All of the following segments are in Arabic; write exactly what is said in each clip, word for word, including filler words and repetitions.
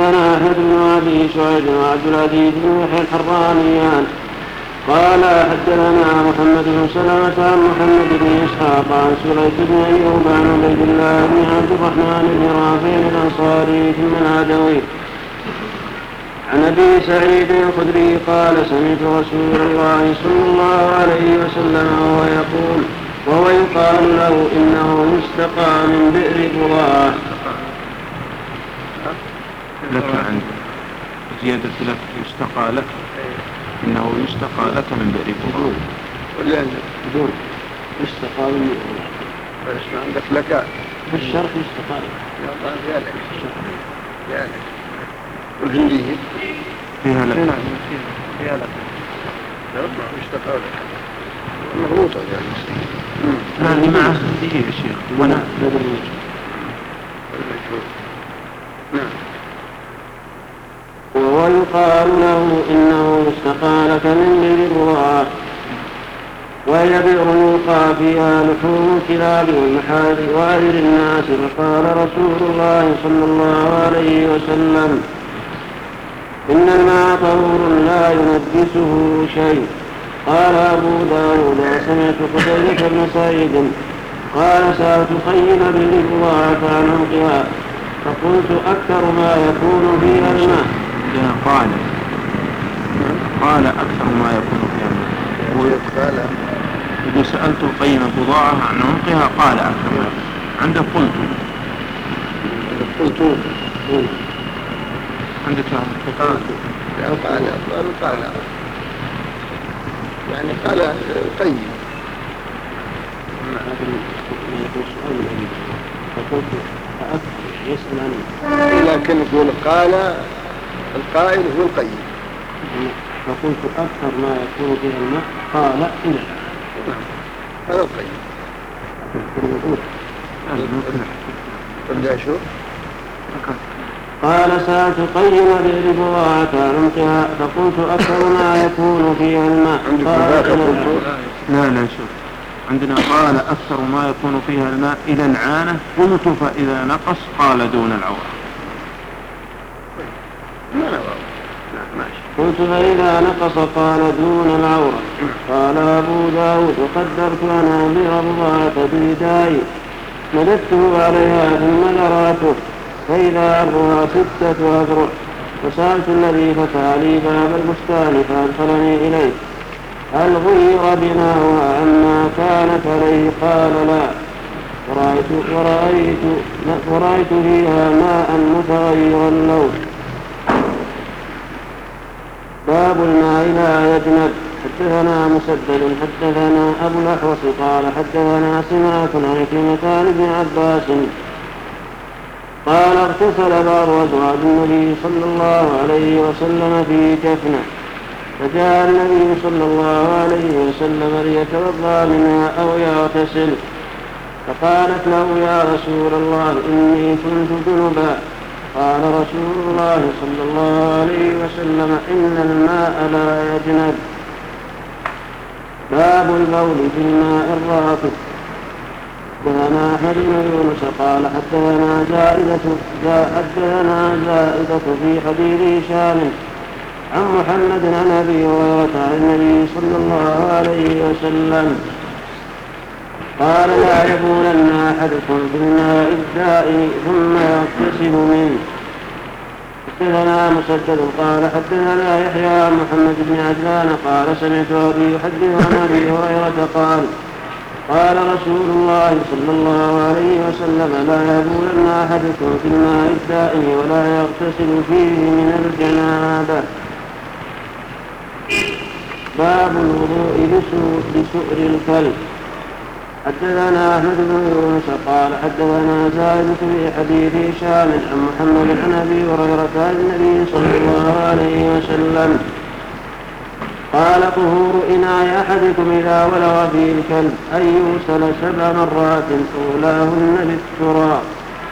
حدثنا أحمد بن أبي شعيب وعبد العزيز بن يحيى الحرانيان قال حدثنا محمد بن سلمة عن محمد بن إسحاق عن سليك بن أيوب عن عبيد الله بن عبد الرحمن بن رافع الأنصاري ثم العدوي عن أبي سعيد الخدري قال سمعت رسول الله صلى الله عليه وسلم وهو يقول وهو يقال له إنه يستقى من بئر بضاعة. لك عند زيادة لك يستقى لك إنه يستقى لك من بئر بضاعة ولا بدون يستقى من بئر بضاعة. ايش عندك لك في الشرق يستقى لك يا لك يا لك والهندية فيها لك فيها لك لا يستقى لك مغلوطة يعني لا اللي معه هندية يا شيخ وانا نعم. وهو يقال له إنه يستقى لك من بئر بضاعة وهي بئر يلقى فيها لحوم الكلاب والمحال وغير الناس. فقال رسول الله صلى الله عليه وسلم إن الماء طهور لا ينجسه شيء. قال أبو داود سمعت قتيبة بن سعيد قال سألت خيل بئر بضاعة عن عمقها فقلت أكثر ما يكون فيها الماء. قال قال أكثر ما يكون فيها الماء قال إذا سألت قيم بضاعة عن عمقها قال أكثر ما عندك قلت قلت عندك قال قال قال يعني قال قيم فقلت فأكثر يسأل عنه لكن يقول قال القائل هو القيم. فقلت أكثر ما يكون فيها الماء قال إنه هذا القيم. ترجع شو قال سألت قيم بئر بضاعة عن عمقها فقلت أكثر ما يكون فيها الماء قال لا لا شوف عندنا قال أكثر ما يكون فيها الماء إلى العانة قلت فإذا نقص قال دون العورة. قلت فإذا نقص قال دون العورة. قال أبو داود وقدرت أنا بئر بضاعة بيداي مددته عليها ثم ذراته فإذا أرضها ستة أذرع وسألت الذي فتح لي باب البستان فأدخلني إليه هل غير بناؤها عما كانت عليه قال لا ورأيت, ورأيت, ورأيت فيها ماء متغير اللون. باب الماء لا يجنب. حدثنا مسدد حدثنا أبو الأحوص قال حدثنا سماك عن كلمتان ابن عباس قال اغتسل بعض أزواج النبي صلى الله عليه وسلم في جفنة فجاء النبي صلى الله عليه وسلم ليتوضأ منها أو يغتسل فقالت له يا رسول الله إني كنت جنبا. قال رسول الله صلى الله عليه وسلم إن الماء لا يجنب. باب البول في الماء الراكد. حدثنا أحمد بن يونس قال حدثنا زائدة حدثنا زائدة في حديث هشام عن محمد عن أبي هريرة عن النبي صلى الله عليه وسلم قال لا يبولن أحدكم في الماء الدائم ثم يغتسل منه. حدثنا مسدد قال حدثنا يحيى عن محمد بن عجلان قال سمعت أبي يحدث عن أبي هريرة قال قال رسول الله صلى الله عليه وسلم لا يبولن أحدكم في الماء الدائم ولا يغتسل فيه من الجنابة. باب الوضوء بسؤر الكلب. حدثنا أحمد بن يونس قال حدثنا زائدة في حديث هشام عن محمد عن أبي هريرة عن النبي صلى الله عليه وسلم قال طهور إناء أحدكم إذا ولغ فيه الكلب أن يغسل سبع مرات أولاهن بالتراب.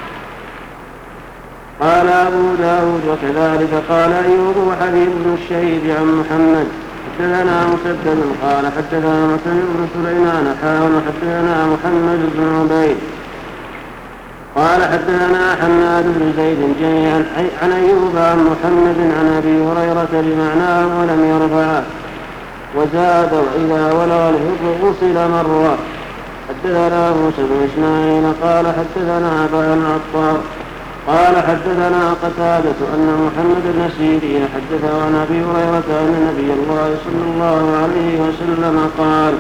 قال أبو داود وكذلك قال أيوب وحبيب بن الشهيد عن محمد. حدثنا مسدد قال حدثنا مسلم بن سليمان حاول حدثنا محمد بن عبيد قال حدثنا حماد بن زيد جميعا عن أيوب عن محمد عن أبي هريرة بمعناه ولم يرفعه وزاد وإذا ولغ الحب غسل مرة. حدثنا موسى بن إسماعيل قال حدثنا أبا العطار قال حدثنا قتادة أن محمد بن سيرين حدثه عن أبي هريرة أن نبي الله صلى الله عليه وسلم قال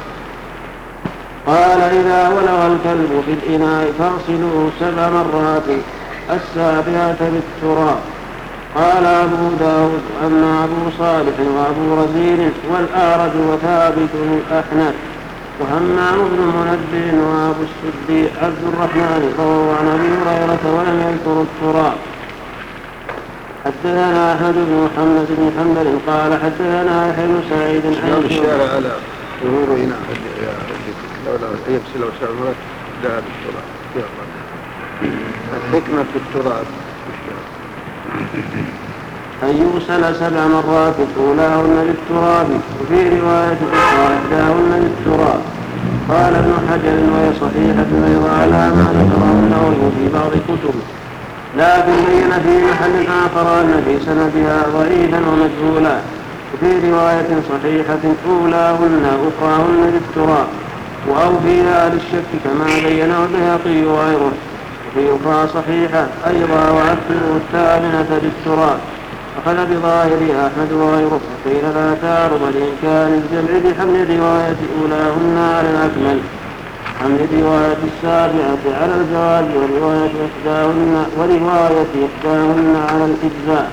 قال إذا ولغ الكلب في الإناء فاغسلوه سبع مرات السابعة بالتراب. قال أبو داود أما أبو صالح وأبو رزين والأعرج وثابت الأحنف وهمام بن منبه وأبو السدي عبد الرحمن رووا عن أبي هريرة ولم يذكروا التراب. حدثنا أحمد بن محمد بن حنبل قال حدثنا يحيى بن سعيد عن الشارع على ظهور هنا لولا يغسل وسعه ذهب التراب. الحكمة في التراب أن يغسل سبع مرات أولاهن بالتراب وفي رواية أخرى إحداهن بالتراب. قال ابن حجر وهي صحيحة أيضا على ما ذكره النووي في بعض كتبه لكن بين في محل آخر أن في سندها ضعيفا ومجهولا وفي رواية صحيحة أولاهن أخراهن بالتراب وأو فيها للشك كما بينه البيهقي وغيره وفي أخرى صحيحة أيضا وأكثر الثامنة بالتراب. أخذ بظاهرها أحمد وغيره وقيل لا تعرض لإمكان الجمع بحمل رواية أولاهن على الأكمل حمل رواية السابعة على الجواز ورواية إحداهن ورواية إحداهن على الإجزاء.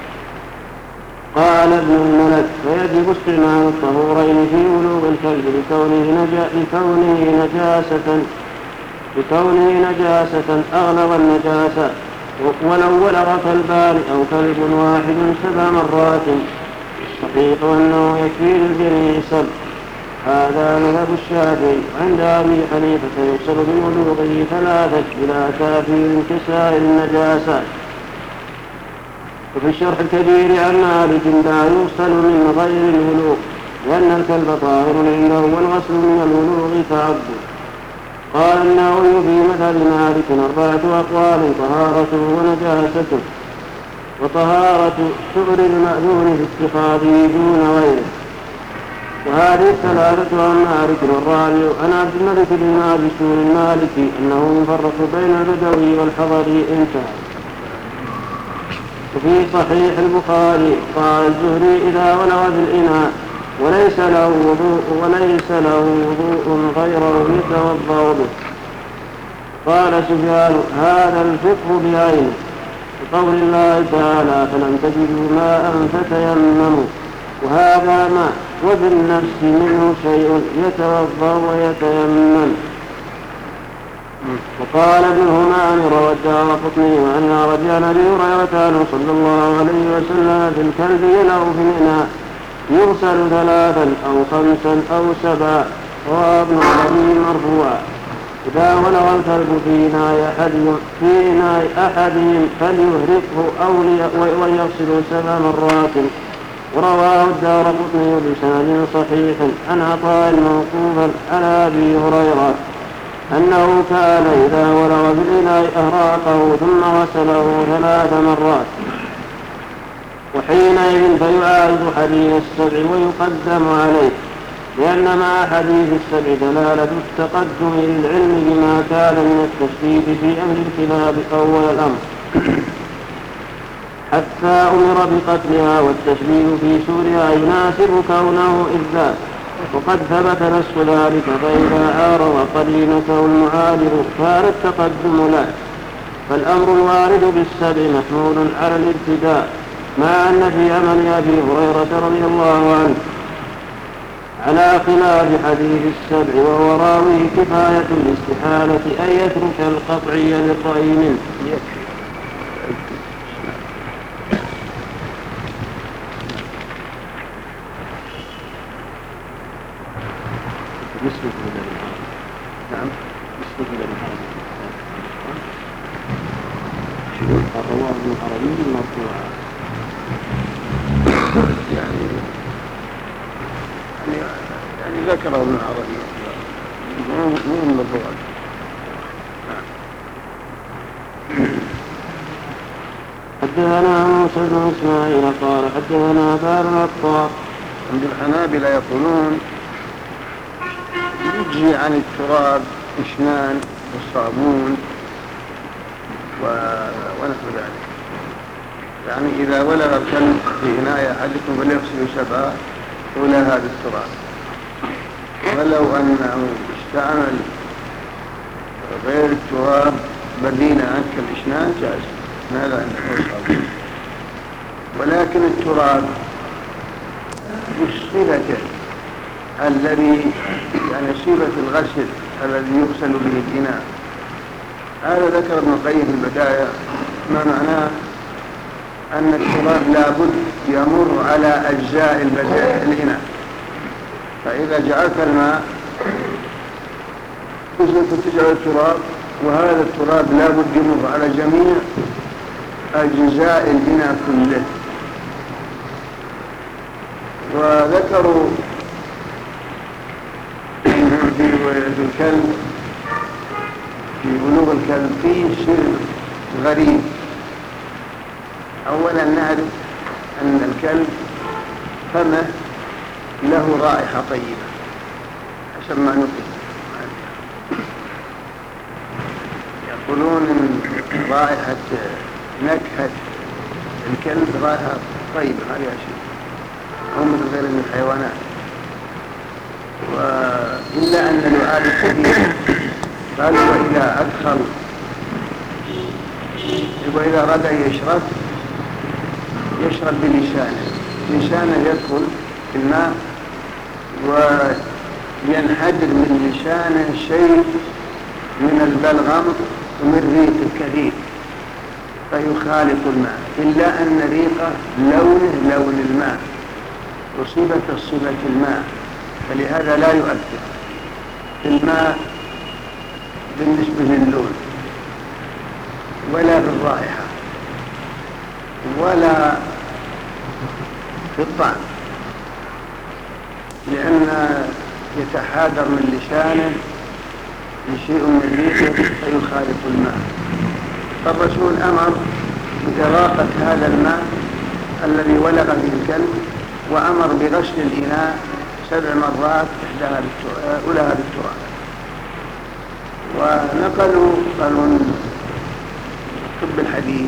قال ابن الملك فيجب استعمال الطهورين في ولوغ الكلب لكونه, نجا لكونه نجاسة لكونه نجاسة أغلظ النجاسة ولو ولغ كلبان أو كلب واحد سبع مرات صحيح أنه يكفي للجميع سبع. هذا مذهب الشافعي. عند أبي حنيفة يغسل من ولوغه ثلاثة بلا تأثير كسائر النجاسات. وفي الشرح الكبير عن مالك لا يغسل من غير الولوغ لأن الكلب طاهر عنده والغسل من الولوغ تعبد. قال النووي في مذهب مالك أربعة أقوال طهارته ونجاسته وطهارة سؤر المأذون في اتخاذه دون غيره. وهذه الثلاثة عن مالك والرابع عن عبد الملك بن ماجشون المالكي أنه يفرق بين البدوي والحضري انتهى. وفي صحيح البخاري قال الزهري إذا ولغ بالإناء وليس له وضوء وليس له وضوء غيره يتوضأ به. قال سفيان هذا الفقه بعينه بقول الله تعالى فلم تجدوا ماء فتيمموا وهذا ماء وفي النفس منه شيء يتوضأ ويتيمم. وقال ابن همام روى الدارقطني وأن رجع أبي هريرة عنه صلى الله عليه وسلم في الكلب يلغ في الإناء يغسل ثلاثا أو خمسا أو سبعا. رواه ابن أبي مرفوعا إذا ولغ الكلب في إناء أحدهم في إناء أحدهم فليهرقه أو وليغسل سبع مرات. ورواه الدارقطني بسند صحيح عن عطاء موقوفا على أبي هريرة أنه كان إذا ولغ في الإناء أهراقه ثم غسله ثلاث مرات وحينئذ فيعارض حديث السبع ويقدم عليه لأن مع حديث السبع دلالة التقدم للعلم بما كان من التشديد في أمر الكلاب أول الأمر حتى أمر بقتلها والتشبيه في سورها يناسب كونه إذا وقد ثبت نسخ ذلك فإذا عارض قرينته المعارض كان التقدم له. فالأمر الوارد بالسبع محمول على الابتداء مع أن في عمل أبي هريرة رضي الله عنه على خلاف حديث السبع وهو راوي كفاية الاستحالة أن يترك القطعي للرأي منه. نعم رواه ابن العربي مرفوعا يعني يعني ذكره ابن العربي مو من مرفوعا. حدثنا موسى بن اسماعيل قال حدثنا بار العطار. عند الحنابلة يقولون يجزي عن التراب إشنان والصابون ونحو ذلك، يعني إذا ولغ الكلب في إناء أحدكم فليغسل سبعة حولها بالتراب، ولو أنه استعمل غير التراب بدينا عن كالإشنان جاز، ماذا أنه صابون. ولكن التراب بصفته الذي يعني صفة الغسل الذي يغسل به الإناء، هذا ذكر ابن القيم في البداية، ما معناه أن التراب لابد يمر على أجزاء الإناء، فإذا جعلت الماء تجعل التراب، وهذا التراب لابد يمر على جميع أجزاء الإناء كله. وذكروا في الكلب في بلوغ الكلب فيه شيء غريب. أولا نعرف أن الكلب فمه له رائحة طيبة حسب ما نقل، يقولون إن رائحة نكهة الكلب رائحة طيبة ما فيها شيء، أو مثل غير من الحيوانات. وإلا أن لعاب الكبير قال وإذا أدخل وإذا أراد أن يشرب يشرب بلسانه، لسانه يدخل في الماء وينحدر من لسانه شيء من البلغم ومن ريق الكثير فيخالط الماء، إلا أن ريقه لونه لون الماء وصفة صفة الماء، فلهذا لا يؤثر الماء بالنسبة للون ولا بالرائحة ولا في الطعم، لأن يتحادر من لسانه بشيء من ريقه فيخالط الماء. فالرسول أمر بإراقة هذا الماء الذي ولغ به الكلب، وأمر بغسل الإناء سبع مرات إحداها أولها بالتراب. ونقلوا قالوا طب الحديث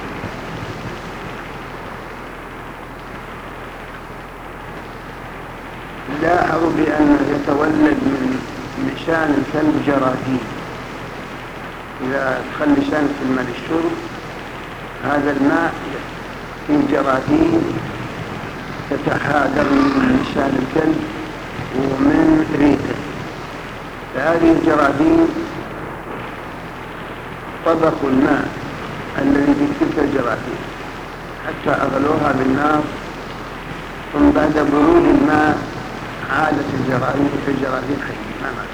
لاحظوا بأن يتولد من لسان الكلب جراثيم، إذا دخل لسانك في الماء للشرب هذا الماء فيه جراثيم تتحادر من لسان الكلب ومن ريقه، فهذه الجراثيم طبخوا الماء الذي في تلك الجراثيم حتى أغلوها بالنار، ثم بعد برود الماء عادت الجراثيم في الجراثيم حية ما ماتت،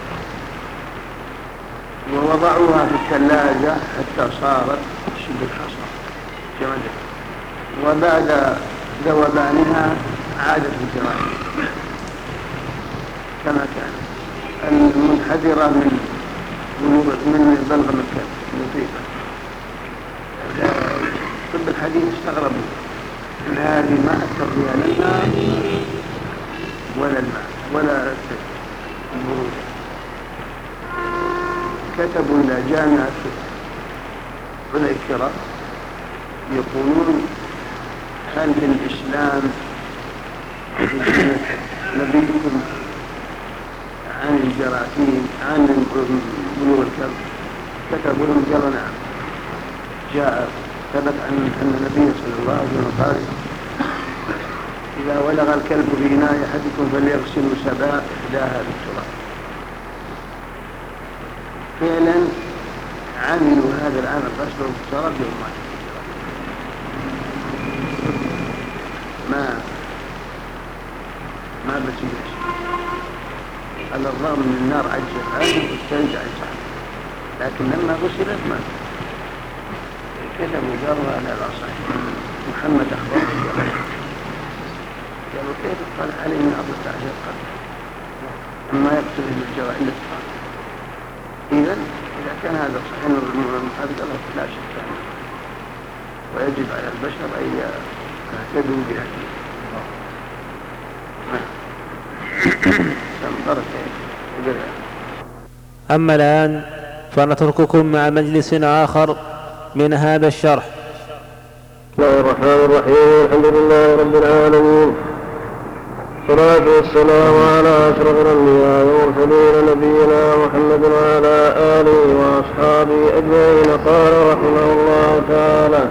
ووضعوها في الثلاجة حتى صارت شبه الحصى جمدت، وبعد ذوبانها عادت الجراثيم كما كانت المنحدرة من من بلغم الكلب المطيقة. طب الحديث استغربوا ان هذه ما أثر بها لا الماء ولا الماء ولا البرود. كتبوا إلى جامعة عليكرة يقولون هل في الإسلام نبيكم عن الجراثيم عن بلوغ الكلب؟ كتبوا لهم قالوا نعم، جاء ثبت أن النبي صلى الله عليه وسلم قال إذا ولغ الكلب في إناء أحدكم فليغسل سبع إحداها بالتراب. فعلا عملوا هذا العمل غسل بالتراب يوم ما ما بسيط، على الرغم من النار عجزت والثلج عجزت، لكن لما غسلت ما كتبوا قالوا على الأصح محمد أخبره قالوا كيف قال عليه من أربعة عشر قرن أما يقتل بالجراء إلا التراب. إذن إذا كان هذا صحيح هذا لا شك ويجب على البشر أن يهتدوا بهديه. أما الآن فنترككم مع مجلس آخر من هذا الشرح. بسم الله الرحمن الرحيم. الحمد لله رب العالمين، والصلاة والسلام على أشرف الأنبياء والمرسلين نبينا محمد وعلى آله وأصحابه أجمعين. قال رحمه الله تعالى: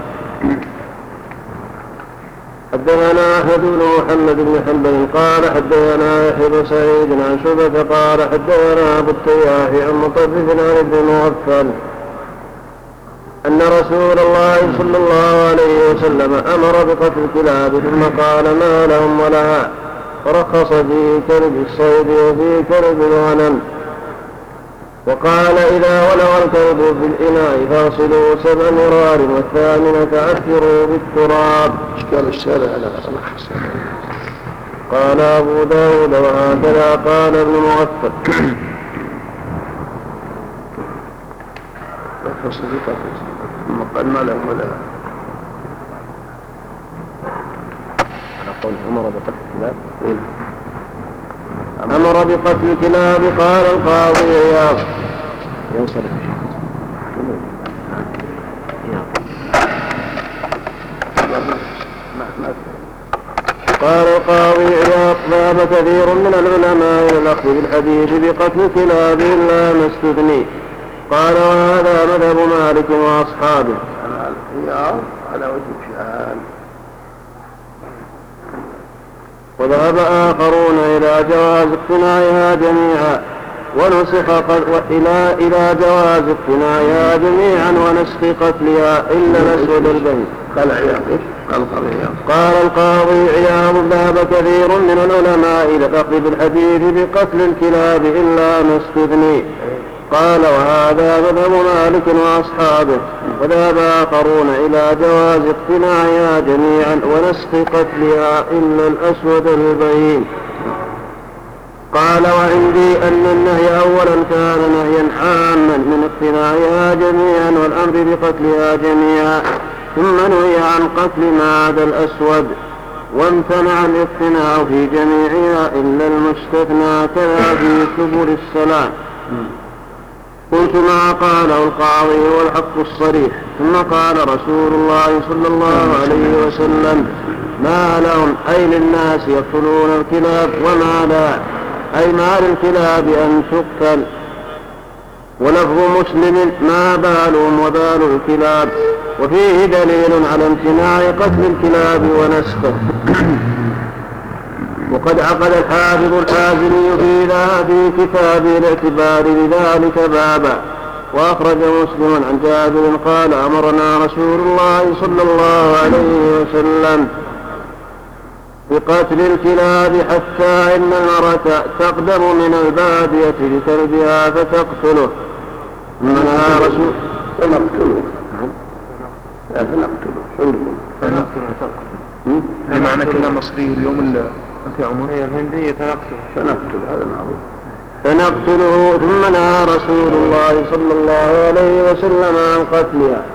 حدثنا أحمد بن محمد بن حنبل قال حدثنا يحيى بن سعيد عن شعبة قال حدثنا أبو التياح عن مطرف عن ابن مغفل أن رسول الله صلى الله عليه وسلم أمر بقتل الكلاب ثم قال: ما لهم ولها، ورخص في كلب الصيد وفي كلب الغنم، وقال: إذا ولغ الكلب في الإناء فاغسلوا سبع مرار والثامنة عثروا بالتراب. اشكال الشارع على صلاح. قال أبو داود وهكذا قال ابن مغفل. رخص في قتل ثم قال: ما لهم ولها. على قول أمر بقتل الكلاب. أمر بقتل الكلاب. قال القاضي عياض: ينصرف قال القاضي عياض: ذهب كثير من العلماء إلى الأخذ بالحديث بقتل الكلاب إلا ما استثني. قال: وهذا مذهب مالك وأصحابه. الخيار على وجه شهان. وذهب آخرون إلى جواز اقتناعها جميعا ونسخ إلى إلى جواز اقتناعها جميعا ونسخ قتلها إلا الأسود البين. قال عياض. قال القاضي عياض. قال القاضي عياض: ذهب كثير من العلماء إلى الأخذ بالحديث بقتل الكلاب إلا ما استثني. قال: وهذا مذهب مالك وأصحابه. وذهب آخرون إلى جواز اقتناعها جميعا ونسخ قتلها إلا الأسود البين. قال: وعندي أن النهي أولا كان نهيا عاما من اقتناعها جميعا والأمر بقتلها جميعا، ثم نهي عن قتل ما عدا الأسود، وامتنع الاقتناع في جميعها إلا المستثنى كذا في سبل السلام. قلت: ما قاله القاضي هو الحق الصريح. ثم قال رسول الله صلى الله عليه وسلم: ما لهم أي للناس يقتلون الكلاب وما لا، أي ما للكلاب أن تقتل. ولفظ مسلم: ما بالهم وبال الكلاب، وفيه دليل على امتناع قتل الكلاب ونسخه. وقد عقد الحافظ الحازمي في في كتابه الاعتبار لذلك بابا. وأخرج مسلم عن جابر قال: أمرنا رسول الله صلى الله عليه وسلم بقتل الكلاب حتى إن المرأة تقدم من البادية لكلبها فتقتله. منها رسول فنقتله فنقتله فنقتله معنى كلام مصري اليوم اللي في عمر هي الهندية تنقتل فنقتل هذا معروف. فنقتله. ثم نهى رسول الله صلى الله عليه وسلم عن قتلها.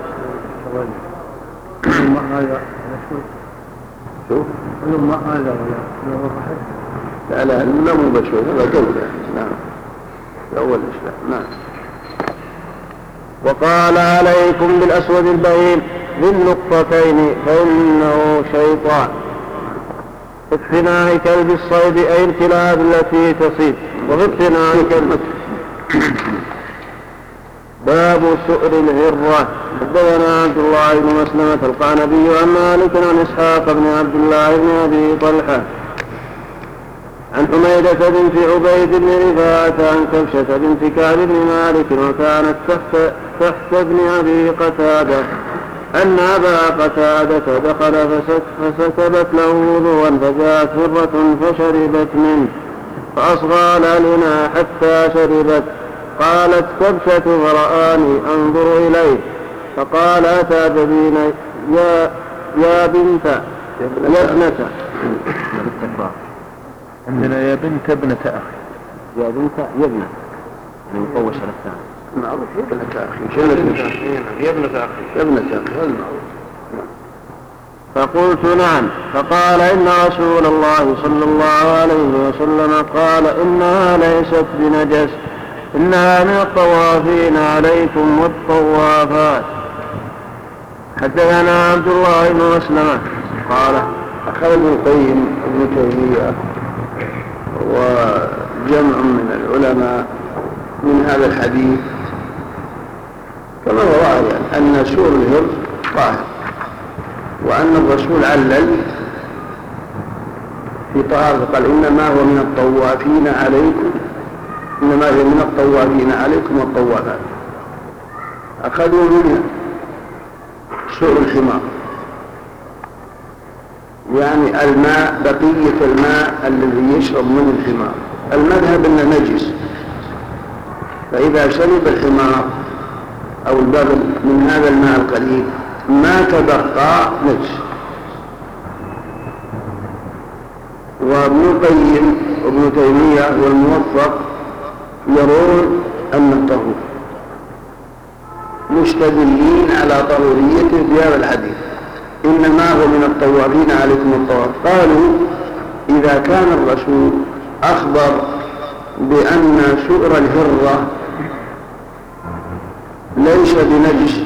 ما هذا شوف ما هذا لا لا لا مو بشوف هذا جولة. نعم أول إسلام. نعم. وقال: عليكم بالأسود البين ذي النقطتين فإنه شيطان. اقتناع كلب الصيد أي الكلاب التي تصيد. وفي اقتناع كلب باب سؤر الهرة. حدثنا عبد الله بن مسلمة القعنبي عن مالك عن إسحاق بن عبد الله بن أبي طلحة عن حميدة بنت عبيد بن رفاعة عن كبشة بنت كعب بن مالك وكانت تحت, تحت ابن أبي قتادة أن أبا قتادة دخل فسكبت له وضوءا فجاءت هرة فشربت منه فأصغى الإناء حتى شربت. قالت كبشة فرآني أنظر إليه فقال: أتعجبين يا, يا بنت يا ابنة. عندنا يا بنت ابنة أخي. يا بنت يا ابنة يعني مقوش على الثاني. معروف يا ابنة أخي. يا ابنة أخي. يا ابنة أخي هذا معروف. فقلت نعم. فقال إن رسول الله صلى الله عليه وسلم قال إنها ليست بنجس إنها من الطوافين عليكم والطوافات. حدثنا عبد الله بن مسلمة قال أخذ ابن القيم ابن تيمية وجمع من العلماء من هذا الحديث كما هو ظاهر أن سور الهر طاهر، وأن الرسول علل في طهارة قال إنما هو من الطوافين عليكم إنما هو من الطوافين عليكم والطوافات. أخذوا منها سور الحمار، يعني الماء بقية الماء الذي يشرب من الحمار. المذهب أنه نجس، فإذا شرب الحمار أو البغل من هذا الماء القليل ما تبقى نجس. وابن القيم وابن تيمية والموفق يرون أن طهور، مستدلين على طهوريته في هذا الحديث إنما هو من الطوافين عليكم الطواف. قالوا إذا كان الرسول أخبر بأن سؤر الهرة ليس بنجس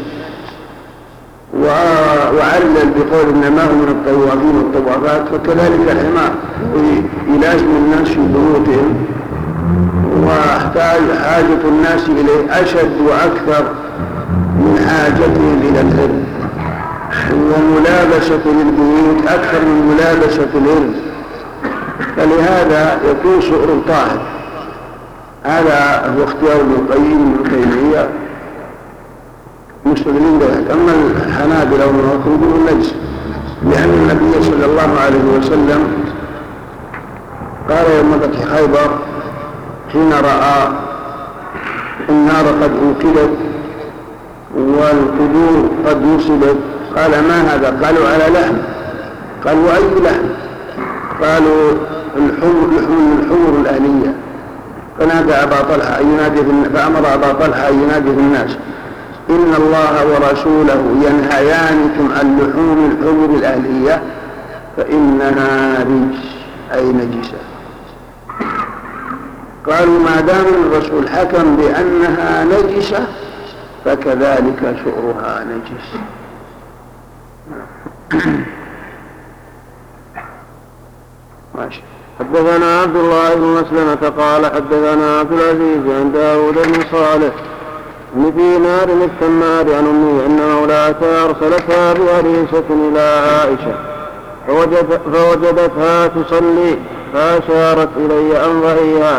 وعلل بقول إنما هو من الطوافين والطوافات، فكذلك الحمار يلازم الناس في بيوتهم واحتاج حاجة الناس إليه أشد وأكثر من حاجتهم إلى الهر، وملابسة للبيوت أكثر من ملابسة الهر، فلهذا يكون سؤر طاهر. هذا هو اختيار ابن القيم وابن تيمية مستدلين بذلك. أما الحنابلة والمالكية يقولون نجس، لأن النبي صلى الله عليه وسلم قال يوم فتح خيبر حين رأى النار قد أوقدت والقدور قد نصبت قال ما هذا؟ قالوا على لحم. قالوا وأي لحم؟ قالوا الحمر لحم الحمر الأهلية. فنادى أبا طلحة ينادي فأمر أبا طلحة ينادي في الناس إن الله ورسوله ينهيانكم عن لحوم الحمر الأهلية فإنها رجس أي نجسة. قالوا ما دام الرسول حكم بأنها نجسة فكذلك سؤرها نجس. ماشي. حدثنا عبد الله بن مسلمة قال حدثنا عبد العزيز عن داود بن صالح بن دينار التمار عن أمه أن مولاها أرسلتها بأريسة إلى عائشة فوجد فوجدتها تصلي فأشارت إلي أن ضعيها،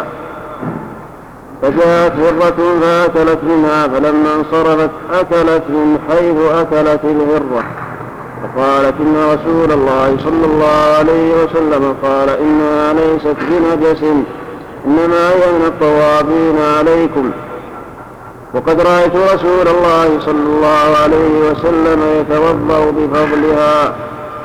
فجاءت هرة فأكلت منها، فلما انصرفت أكلت من حيث أكلت الهرة، فقالت إن رسول الله صلى الله عليه وسلم قال إنها ليست بنجس إنما هي من الطوافين عليكم. وقد رأيت رسول الله صلى الله عليه وسلم يتوضأ بفضلها.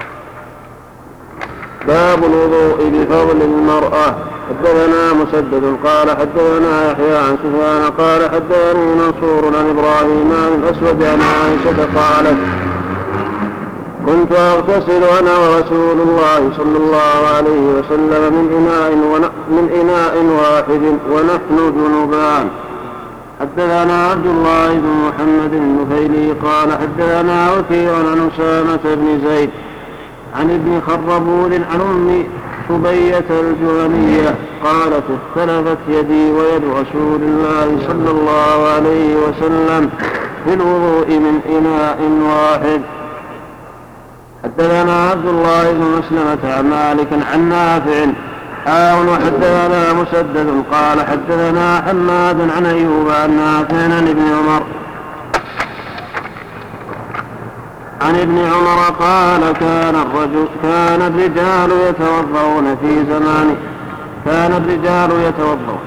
باب الوضوء بفضل المرأة. حدثنا مسدد قال حدثنا يحيى عن سفيان قال حدثني منصور عن إبراهيم عن الأسود عن عائشة قالت كنت أغتسل أنا ورسول الله صلى الله عليه وسلم من إناء, من إناء واحد ونحن جنبان. حدثنا عبد الله بن محمد النفيلي قال حدثنا وكيع عن أسامة بن زيد عن ابن خربول عن أم سبية الجهنية قالت اختلفت يدي ويد رسول الله صلى الله عليه وسلم في الوضوء من إناء واحد. حدثنا عبد الله بن مسلمة عن مالك عن نافع آه وحدثنا مسدد قال حدثنا حماد عن أيوب عن نافع عن ابن عمر عن ابن عمر قال كان الرجل كان الرجال يتوضؤون في زمان كان الرجال يتوضؤون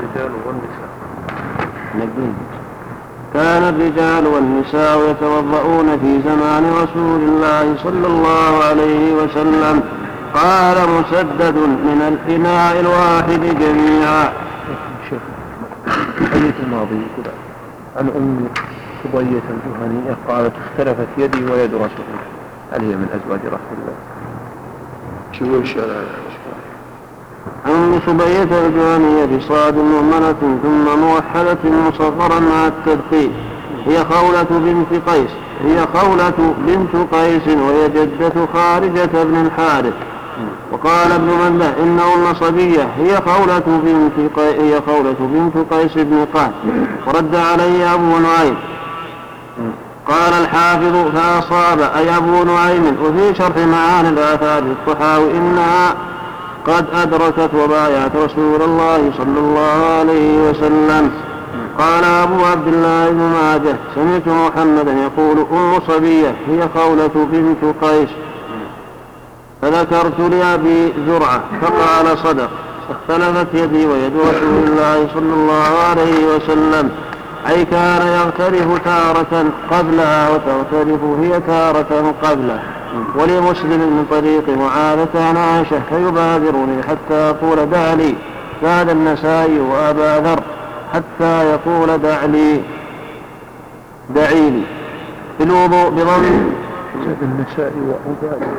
كان الرجال والنساء يتوضؤون في زمان رسول الله صلى الله عليه وسلم. قال مسدد من الإناء الواحد جميعا. الحديث الماضي عن أم سبية الجهنية قالت اختلفت يدي ويد رسول الله. هل هي من أزواج رسول الله؟ شو الشرع؟ عن صبية الجهنية بصاد مهملة ثم موحدة مصغرا مع التدقيق هي خولة بنت قيس هي خولة بنت قيس وهي جدة خارجة بن الحارث. وقال ابن منده إن أم صبية هي خولة بنت قيس هي خولة بنت قيس بن قال. ورد علي أبو نعيم قال الحافظ فأصاب أي أبو نعيم. وفي شرح معاني الآثار الطحاوي إنها قد أدركت وبايعت رسول الله صلى الله عليه وسلم. قال أبو عبد الله بن ماجه سمعت محمدا يقول أم صبية هي خولة بنت قيس فذكرت لأبي زرعة فقال صدق فاختلفت يدي ويد رسول الله صلى الله عليه وسلم أي كان يغترف تارة قبلها وتغترف هي تارة قبله. ولمسلم من طريق معاذة عن عائشة فيبادرني حتى يقول دع لي. زاد النسائي وأبا ذر حتى يقول دع لي دعي لي في الوضوء بضم زاد النسائي وأبادر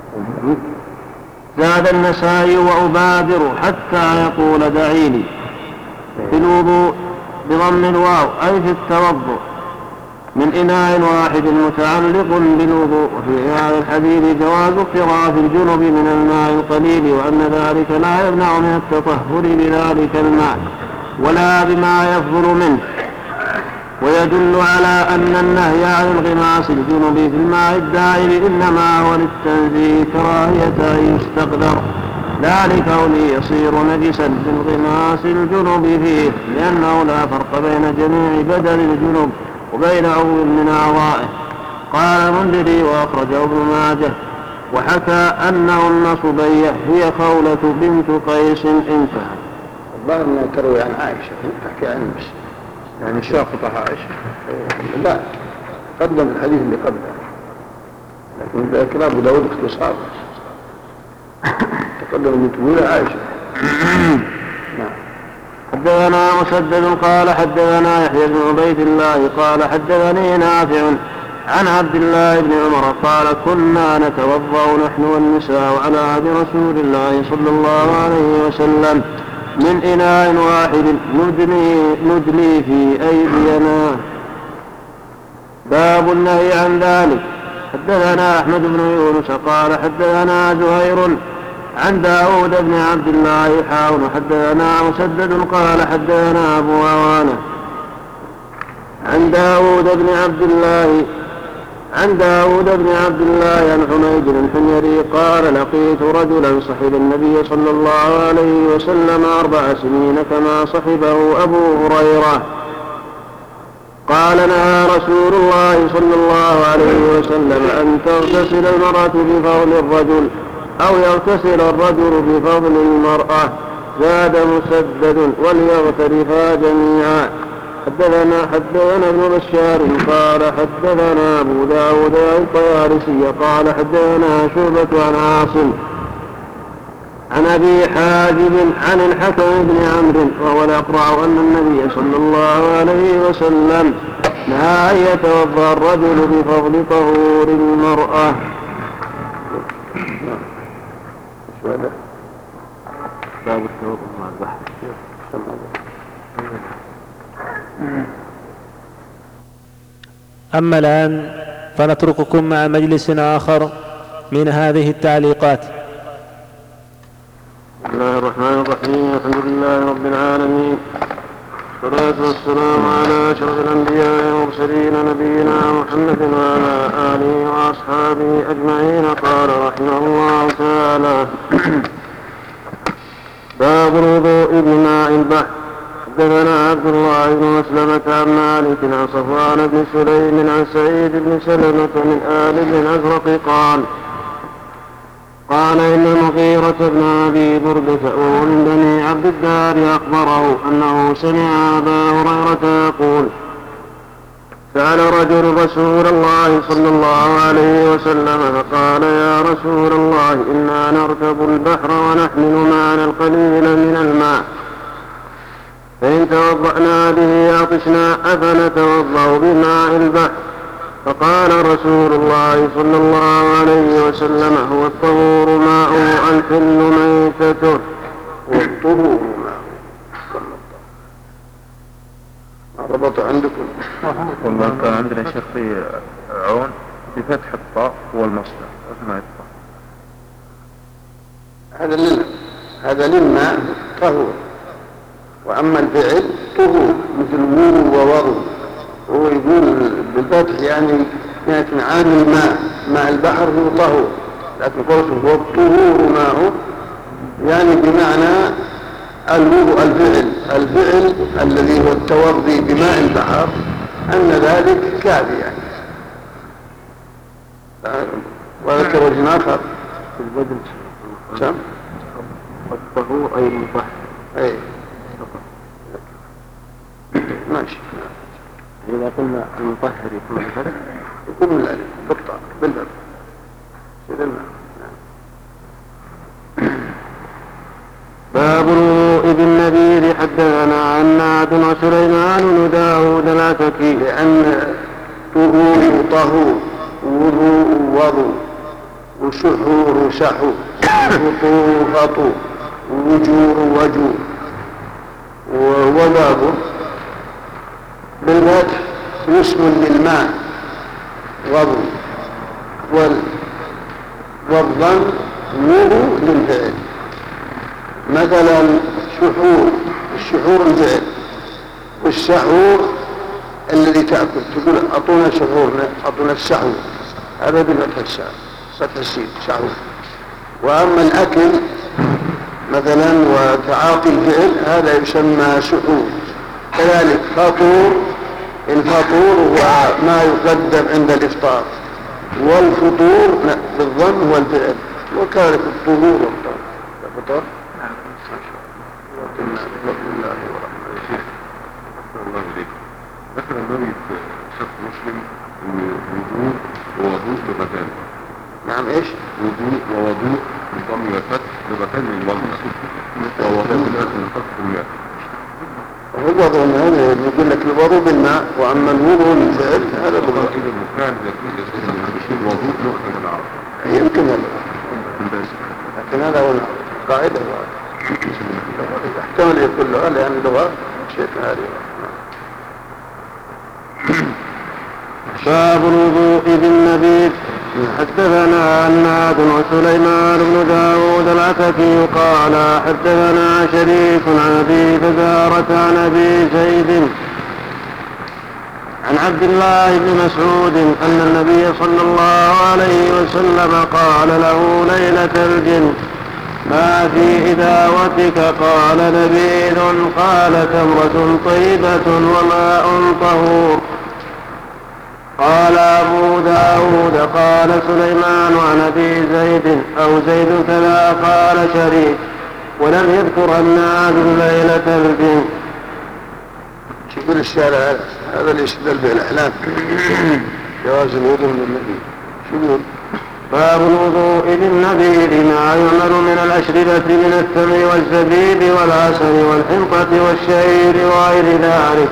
زاد النسائي وأبادر حتى يقول دعي لي في الوضوء بضم الواو أي في التوضؤ من إناء واحد متعلق بالوضوء. وفي هذا الحديث جواز اقتراف الجنب من الماء القليل وأن ذلك لا يمنع من التطهر بذلك الماء ولا بما يفضل منه. ويدل على أن النهي عن الغماس الجنب في الماء الدائم إنما هو للتنزيه كراهية أن يستقدر لا لكونه يصير نجسا بالغماس الجنب فيه لأنه لا فرق بين جميع بدن الجنب وبين عضو من أعضائه. قال المنذري وأخرجه ابن ماجه وحكى أنهن صبية هي خولة بنت قيس انتهى. الظاهر أنها تروي عن عائشة تحكي عن نفسه يعني ساقطة عائشة لا قدم الحديث اللي قبله لكن ذكر أبو داود اختصار تقدم من طويلة عائشة. نعم. حدثنا مسدد قال حدثنا يحيى بن عبيد الله قال حدثني نافع عن عبد الله بن عمر قال كنا نتوضأ نحن والنساء على عهد رسول الله صلى الله عليه وسلم من إناء واحد ندلي, ندلي في أيدينا. باب النهي عن ذلك. حدثنا أحمد بن يونس قال حدثنا زهير عن داود بن عبد الله حاول حدثنا مسدد قال حدثنا أبو عوانة عن داود بن عبد الله عن داود بن عبد الله عن حميد الحميري قال لقيت رجلا صحب النبي صلى الله عليه وسلم أربع سنين كما صحبه أبو هريرة. قال نهى رسول الله صلى الله عليه وسلم أن تغتسل المرأة بفضل الرجل أو يغتسل الرجل بفضل المرأة. زاد مسدد وليغترفا جميعا. حدثنا حدثنا ابن بشار قال حدثنا أبو داود الطيالسي قال حدثنا شعبة عن عاصم عن أبي حازم عن الحكم بن عمرو وهو الأقرع أن النبي صلى الله عليه وسلم نهى أن يتوضأ الرجل بفضل طهور المرأة. باب التوضؤ مع البحر. أما الآن فنترككم مع مجلس آخر من هذه التعليقات. بسم الله الرحمن الرحيم. الحمد لله رب العالمين والصلاة والسلام على أشرف الأنبياء والمرسلين نبينا محمد وعلى آله وأصحابه أجمعين. قال رحمه الله تعالى باب الوضوء بماء البحر. حدثنا عبد الله بن مسلمة عن مالك عن صفوان بن سليم عن سعيد بن سلمة من آل بن الأزرق قال قال إن المغيرة بن أبي بردة وهو من بني عبد الدار أخبره أنه سمع أبا هريرة يقول سأل رجل رسول الله صلى الله عليه وسلم فقال يا رسول الله إنا نركب البحر ونحمل معنا القليل من الماء فإن توضأنا به عطشنا أفنتوضأ بماء البحر فقال رسول الله صلى الله عليه وسلم هو الطهور ماؤه الحل ميتته. والطهور ماؤه ربط عندكم. والله كان عندنا شيخ في عون بفتح الطاء والمصدر ما يطلع. هذا للماء هذا للماء طهور، وأما الفعل طهور مثل وضوء ووضوء. هو يقول بالفتح يعني من عام الماء، ماء البحر هو طهور، لكن قوله هو الطهور ماؤه يعني بمعنى الوضوء الفعل الفعل الذي هو التوضي بماء البحر، أن ذلك كافي يعني. وذكر وجه آخر في البدل سم الطهور أي المطهر. أي ماشي. إذا قلنا المطهر يكون الفتح يكون من الألف بالطاء بالفتح سيد الماء. باب الوضوء بالنبيذ. حدثنا عناد وسليمان بن داود العتكي. لأن طهور طهور، وضوء وضوء، وسحور سحور، فطور فطور، وجور وجور، وبابه بالفتح اسم للماء وضوء، والضم وضوء للفعل. مثلا سحور، السحور الفعل، والسحور الذي تأكل، تقول أعطونا سحورنا، أعطونا السحور، هذا بفتح الساء فتح السين سحور. وأما الأكل مثلا وتعاطي الفعل هذا يسمى سحور. كذلك فطور، الفطور هو ما يقدم عند الإفطار، والفطور بالضم هو الفعل. وكذلك الطهور والفطر. مثلا ما شخص مسلم وضوء ووضوء بمكان. نعم ايش؟ وضوء ووضوء بضم الفتح بمكان من الوضوء، ووضوء من فتح الماء. هو الوضوء هذا يقول لك الوضوء بالماء، واما الوضوء بالفعل هذا بالضبط. اذا المكان يكون الوضوء لغه من العرب يمكن هذا، لكن هذا هو القاعده. يحتمل يكون لغه لان اللغه شيء هذه. باب الوضوء بالنبيذ. حدثنا عناد وسليمان بن داود العتكي قال حدثنا شريك عن ابي فزارة عن ابي زيد عن عبد الله بن مسعود ان النبي صلى الله عليه وسلم قال له ليلة الجن ما في إداوتك؟ قال نبيذ. قال تمرة طيبة وماء طهور. قال أبو داود قال سليمان عن أبي زيد أو زيد كذا قال شريك، ولم يذكر الناد ليلة الجن. يقول الشارع هذا اللي يستدل به الأحلام جواز الوضوء من النبي. شو يقول؟ باب الوضوء بالنبيذ ما يعمل من الأشربة من التمر والزبيب والعسل والحنطة والشعير وغير ذلك.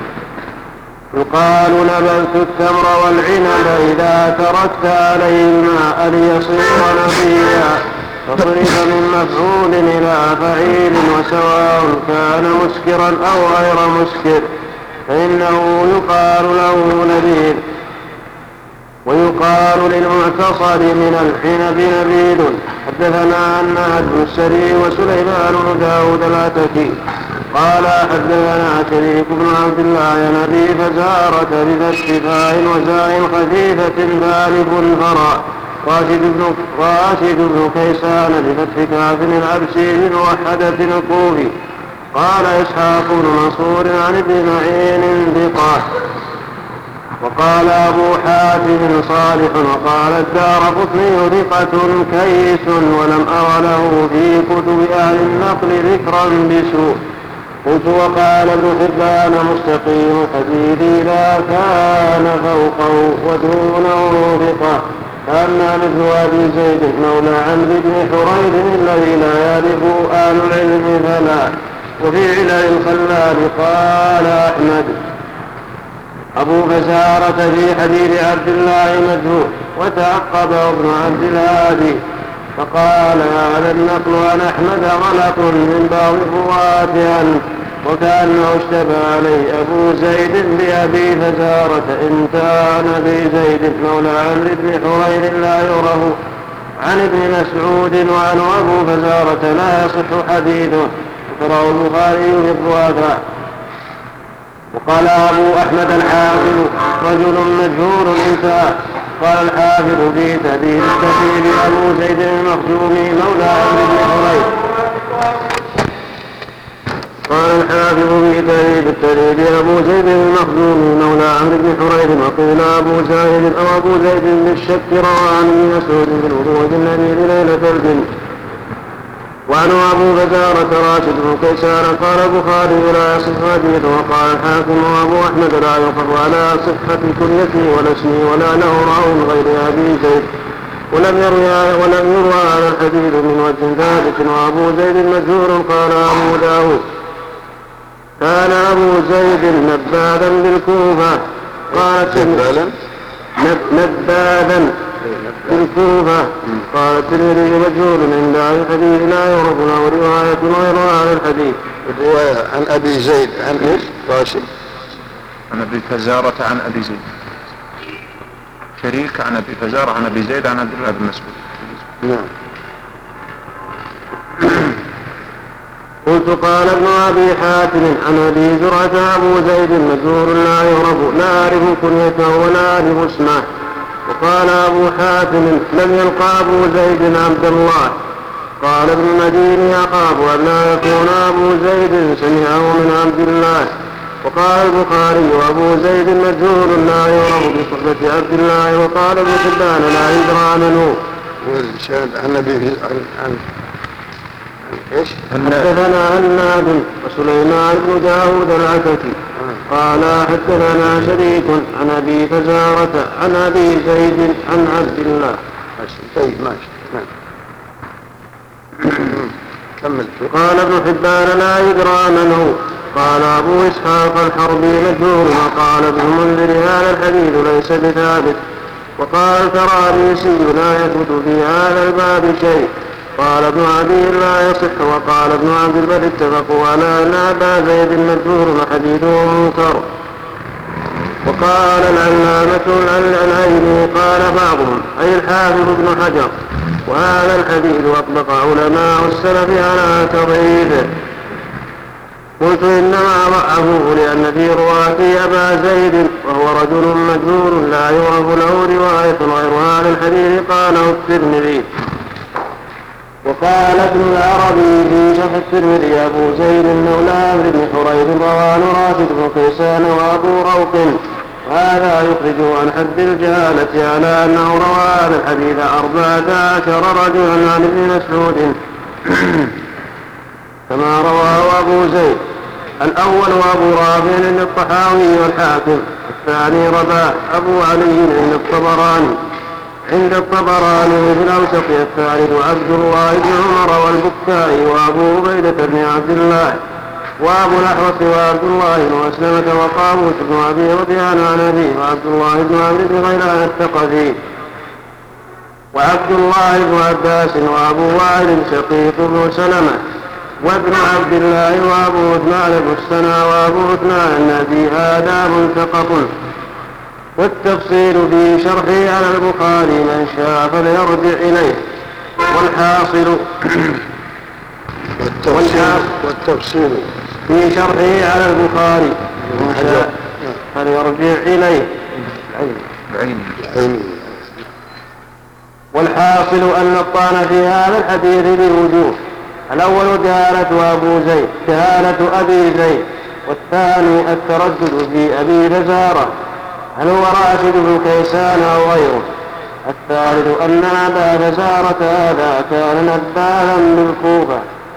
يقال نبذت التمر والعنب إذا تركت عليه الماء ليصير نبيذا، فصرف من مفعول إلى فعيل، وسواء كان مسكرا أو غير مسكر فإنه يقال له نبيذ. ويقال للمعتصر من الحنب نبيذ. حدثنا عناد بن السري وسليمان بن داود العتكي قال حدثنا شريك بن عبد الله عن ابي فزارة بفتح فاء وزاء خفيفة بالغ الفراء راشد بن راشد بن كيسان بفتح كاف العبسي بموحدة الكوفي. قال اسحاق بن منصور عن ابن معين ثقة. وقال أبو حاتم صالح. وقال الدارقطني ثقة كيس، ولم أر له في كتب أهل النقل ذكرا بسوء. قلت وقال ابن حبان مستقيم حديثي إذا كان فوقه ودونه ثقة. أما مثل أبي زيد مولى عمرو بن حريث الذي لا يعرف أهل العلم فلا. وفي علل الخلال قال أحمد أبو فزارة في حديث عبد الله مجهول، وتعقبه ابن عبد الهادي فقال هذا النقل عن أحمد غلط من بعض الرواة عنه، وكأنه اشتبه عليه أبو زيد بأبي فزارة انتهى عن أبي زيد مولى عمرو بن حرير لا يره عن ابن مسعود وعنه أبو فزارة لا يصح حديثه، ذكره البخاري في الضعفاء. وقال أبو أحمد الحافظ رجل مجهول انتهى. قال الحافظ في تهذيب التهذيب أبو زيد المخزومي مولى عمرو بن حرير قال الحافظ في تهذيب التهذيب أبو زيد المخزومي مولى عمرو بن حرير وقيل أبو زيد أو أبو زيد بالشك روى عن ابن مسعود بالوضوء بالنبي ليلة الجن. وعنه أبو فزارة راشد بن كيسان قال البخاري لا يصح حديثه. وقال الحاكم وأبو أحمد لا يقر على صحة كنيته ولا اسمه ولا له راو غير أبي زيد، ولم يروى ولم يروى هذا الحديث من وجه ثابت. وأبو زيد مجهول. قال أبو داود كان أبو زيد نباذا بالكوفة. قالت نباذا بالكوفة. قال الترمذي مجهول عند أهل الحديث لا يعرف له رواية غير هذا الحديث. الرواية عن أبي زيد عن إيش؟ راشد عن أبي فزارة عن أبي زيد، شريك عن أبي فزارة عن أبي زيد عن عبد الله بن مسعود. نعم. قلت قال ابن أبي حاتم عن أبي زرعة أبو زيد مجهول لا يعرف لا أعرف كنيته ولا أعرف اسمه. وقال أبو حاتم لم يلقى أبو زيد عبد الله. قال ابن المديني أخاف أن لا يكون أبو زيد سمعه من عبد الله. وقال البخاري وأبو زيد مجهول لا يعرف بصحبة عبد الله. وقال ابن حبان لا يدرى منه. والشاهد عن أبي عن عن إيش؟ حدثنا هناد وسليمان بن داود العتكي قال حدثنا شريك عن أبي فزارة عن أبي زيد عن عبد الله. طيب ماشي. كمل. قال ابن حبان لا يدرى من هو. قال أبو إسحاق الحربي مجهول. وقال ابن منذر هذا الحديث ليس بثابت. وقال الكرابيسي لا يثبت في هذا الباب شيء. قال ابن عدي لا يصح. وقال ابن عبد البر اتفقوا على أن أبا زيد مجهول وحديثه منكر. وقال العلامة العيني قال بعضهم أي الحافظ ابن حجر وهذا الحديث أطلق علماء السلف على تضعيفه. قلت إنما ضعفوه لأن في رواته أبا زيد وهو رجل مجهول لا يعرف له رواية غير هذا الحديث. قاله الترمذي. وقال ابن العربي في شرح الترمذي أبو زيد مولى عمرو بن حرير رواه راشد بن كيسان وأبو روق، وهذا يخرج عن حد الجهالة على أنه روى هذا الحديث أربعة عشر رجلا عن ابن مسعود كما رواه أبو زيد. الأول وأبو رافع عند الطحاوي والحاكم، الثاني رباح أبو علي عند الطبراني عند الطبراني في الأوسط، الثالث عبد الله بن عمر والبكائي وأبو عبيدة بن عبد الله وأبو الأحوص وعبد الله بن مسلمة وقابوس بن أبي ربيعان عن أبيه وعبد الله بن عمرو بن غيلان الثقفي وعبد الله بن عباس وأبو وائل شقيق بن سلمة وابن عبد الله وأبو عثمان بن السنة وأبو عثمان النبي هذا منتقط. والتفصيل في شرحه على البخاري من شاء فليرجع إليه. والحاصل والتفصيل في شرحه على البخاري فليرجع إليه. والحاصل أن الطعن في هذا الحديث بوجوه: الأول جهالة أبو زيد جهالة أبي زيد، والثاني التردد في أبي فزارة هل هو راشد بن كيسان أو غيره، الثالث أن أبا فزارة هذا كان نباها بالكوفة،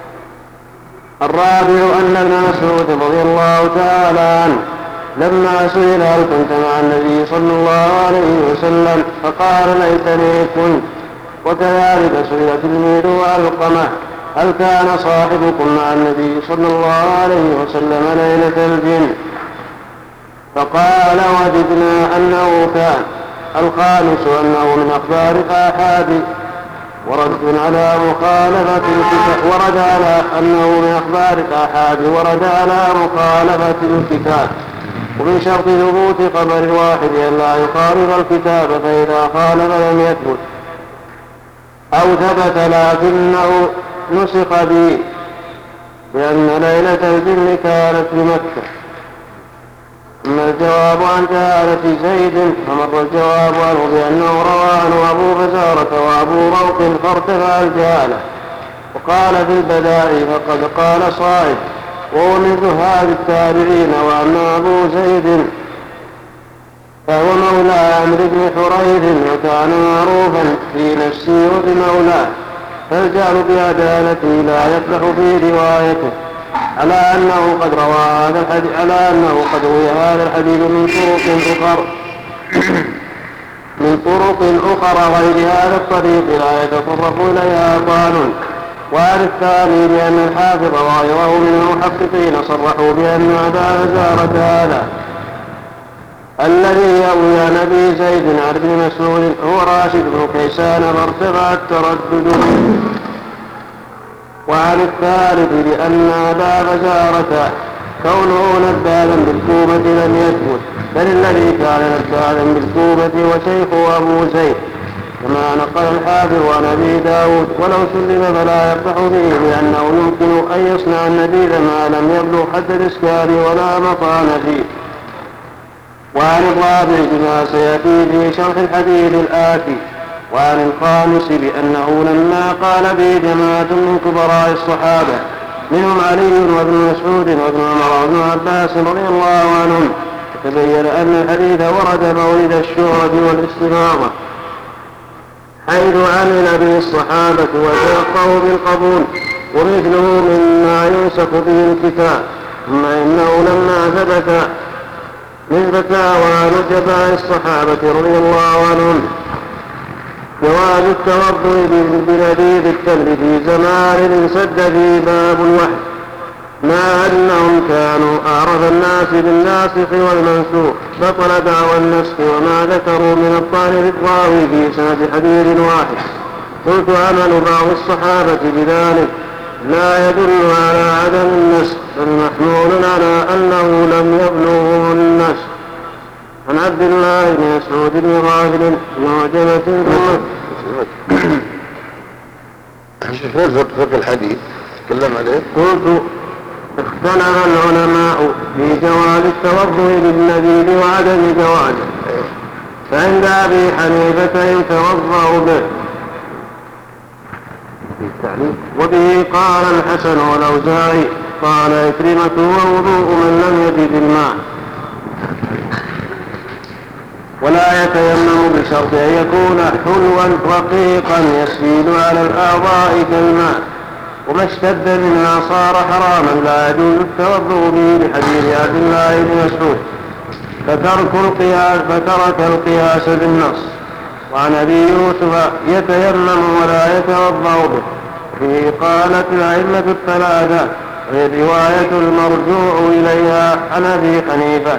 الرابع أن ابن مسعود رضي الله تعالى عنه لما سئل هل كنت مع النبي صلى الله عليه وسلم فقال ليتني كنت. وكذلك سئل تلميذه علقمة هل كان صاحبكم مع النبي صلى الله عليه وسلم ليلة الجن فقال وجدنا أنه كان. الخامس أنه من أخبار الآحاد ورد على مخالفة الكتاب ورد على أنه من أخبار الآحاد ورد على مخالفة الكتاب. ومن شرط ثبوت خبر الواحد أن لا يخالف الكتاب، فإذا خالف لم يثبت أو ثبت لكنه نسخ به، لأن ليلة الجن كانت بمكة. أما الجواب عن جهالة زيد فمر الجواب عنه بأنه روى عنه أبو فزارة وأبو روق فارتفع الجهالة. وقال في البدائع فقد قال صائب وهو من زهاد التابعين. وأما أبو زيد فهو مولى عمرو بن حريث وكان معروفا في نفسه وبمولاه، فالجهل بعدالته لا يفلح في روايته، على أنه قد روى هذا الحديث على أنه قد روي هذا الحديث من طرق أخرى من طرق أخرى غير هذا الطريق لا يتطرق إليها قانون. وعلى الثاني بأن الحافظ وغيره من المحققين صرحوا بأن أبا فزارة هذا الذي يروي عن أبي زيد عن ابن مسعود هو راشد بن كيسان فارتفع التردد. وعن الثالث بأن أبا فزارة كونه نبالا بالكوبة لم يثبت، بل الذي كان نبالا بالكوبة وشيخه أبو زيد، كما نقل الحافظ عن أبي داود. ولو سلم فلا يفتح به، لأنه يمكن أن يصنع النبيذ ما لم يبلغ حد الإسكار ولا مطعن فيه. وعن الرابع بما سيأتي في شرح الحديث الآتي. وعن الخامس بأنه لما قال به جماعة من كبراء الصحابة منهم علي وابن مسعود وابن عمر وابن عباس رضي الله عنهم، تبين أن الحديث ورد مولد الشهرة والاستفاضة، حيث عمل به الصحابة وتلقوا بالقبول، ومثله مما ينسخ به الكتاب. ثم إنه لما ثبت من فتاوى نجباء الصحابة رضي الله عنهم جواز التوضؤ بنبيذ التمر في زمان انسد فيه باب الوحي، ما أنهم كانوا أعرف الناس بالناسخ والمنسوخ، بطل دعوى النسخ وما ذكروا من الطعن في الراوي في سند حديث واحد. قلت عمل بعض الصحابة بذلك لا يدل على عدم النسخ، بل محمول على أنه لم يبلغه النسخ. عن عبد الله بن مسعود بن غافل معجمة نزل فقه الحديث تكلم عليه. قلت اختلف العلماء في جواز التوضؤ بالنبيذ وعدم جوازه، فعند أبي حنيفة يتوضأ به، وبه قال الحسن والأوزاعي. قال عكرمة ووضوء من لم يجد الماء، ولا يتيمم بشرط أن يكون حلوا رقيقا يسيل على الأعضاء كالماء، وما اشتد منها صار حراما لا يجوز التوضؤ به لحديث عبد الله بن مسعود، فترك القياس فترك القياس بالنص. وعن أبي يوسف يتيمم ولا يتوضأ به، فيه قالت الأئمة الثلاثة، وهي الرواية المرجوع إليها عن أبي حنيفة.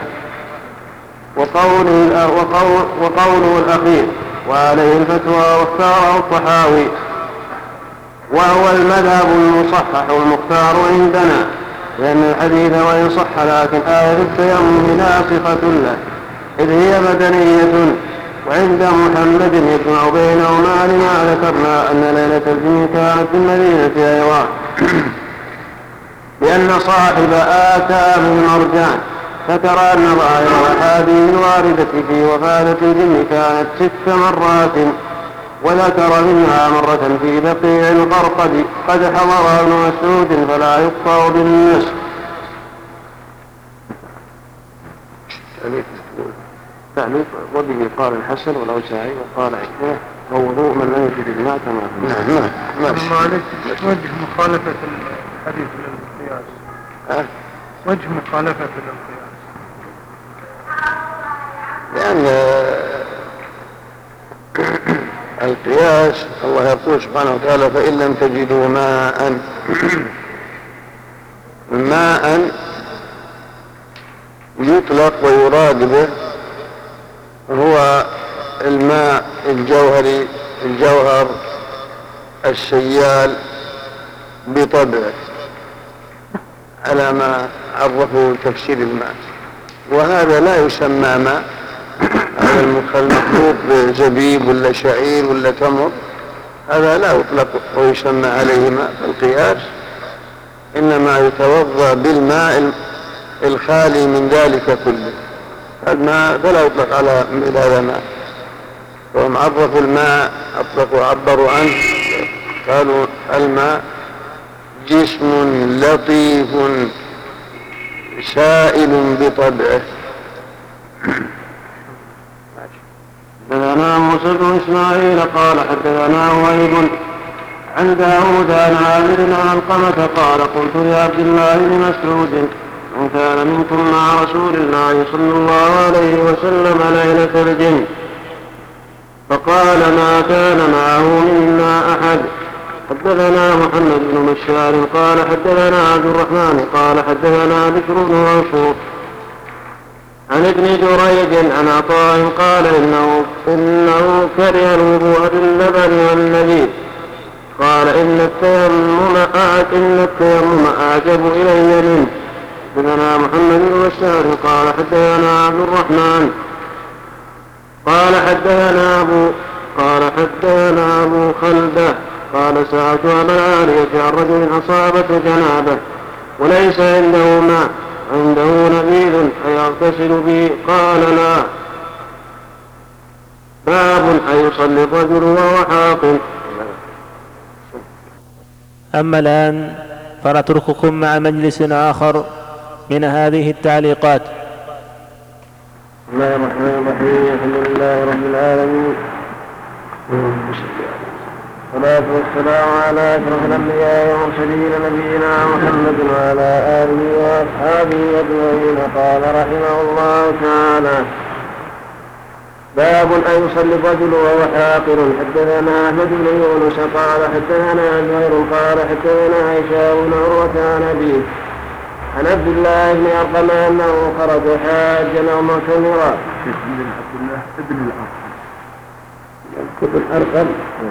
وقوله, وقول وقوله الأخير وعليه الفتوى واختاره الطحاوي، وهو المذهب المصحح المختار عندنا، لأن الحديث وإن صح لكن آية التيمم ناسخة له، إذ هي مدنية. وعند محمد يجمع بينهما لما ذكرنا أن ليلة الجن كانت في المدينة أيضا، لأن صاحب آتى من مرجان فترى أن ظاهر الأحاديث الواردة في وفاة الجن كانت ست مرات، وذكر منها مرة في بقيع الغرقد قد حضرها ابن مسعود فلا يقطع بالنسخ. تعليق وبه قال الحسن والأوزاعي وقال عكرمة ووضوء من لم يجد الماء كما نعم نعم. وجه مخالفة الحديث للقياس. أه؟ وجه مخالفة للقياس لأن القياس الله يقول سبحانه وتعالى فإن لم تجدوا ماء ماء يطلق ويراد به هو الماء الجوهري الجوهر السيال بطبعه على ما عرفوا تفسير الماء، وهذا لا يسمى ماء. هذا المخلوط بزبيب ولا شعير ولا تمر هذا لا يطلق ويسمى عليه ماء في القياس، إنما يتوضأ بالماء الخالي من ذلك كله. الماء فلا يطلق على مثل هذا ماء، وهم عرفوا الماء أطلقوا عبروا عنه قالوا الماء جسم لطيف سائل بطبعه. حدثنا موسى بن إسماعيل قال حدثنا وهيب عن داود عن عامر عن علقمة قال قلت لعبد الله بن مسعود من كان منكم مع رسول الله صلى الله عليه وسلم ليلة الجن؟ فقال ما كان معه منا أحد. حدثنا محمد بن بشار قال حدثنا عبد الرحمن قال حدثنا بكر بن منصور عن ابن جريج عن عطاء قال إنه, إنه كره الوضوء باللبن والنبيذ. قال إن التيمم إن التيمم أعجب إلي منه. حدثنا محمد بن بشار قال حدثنا عبد الرحمن قال حدثنا أبو قال حدثنا أبو خلدة قال سألت أبا العالية عن رجل أصابته جنابه وليس عنده ماء عنده نبيذ أيغتسل به؟ قال لا. باب أيصلي الرجل وهو حاق. أما الآن فنترككم مع مجلس آخر من هذه التعليقات. بسم الله الرحمن الرحيم. الحمد لله رب العالمين، والصلاة والسلام على أشرف الأنبياء والمرسلين نبينا محمد وعلى آله وأصحابه أجمعين. قال رحمه الله تعالى: باب أن يصلي الرجل وهو حاقر. حدثنا أحمد بن يونس قال حدثنا زهير قال حدثنا عائشة بن عروة عن أبيه عن عبد الله بن أرقم أنه خرج حاجا أو معتمرا. عبد الله ابن الأرقم كتب الأرقم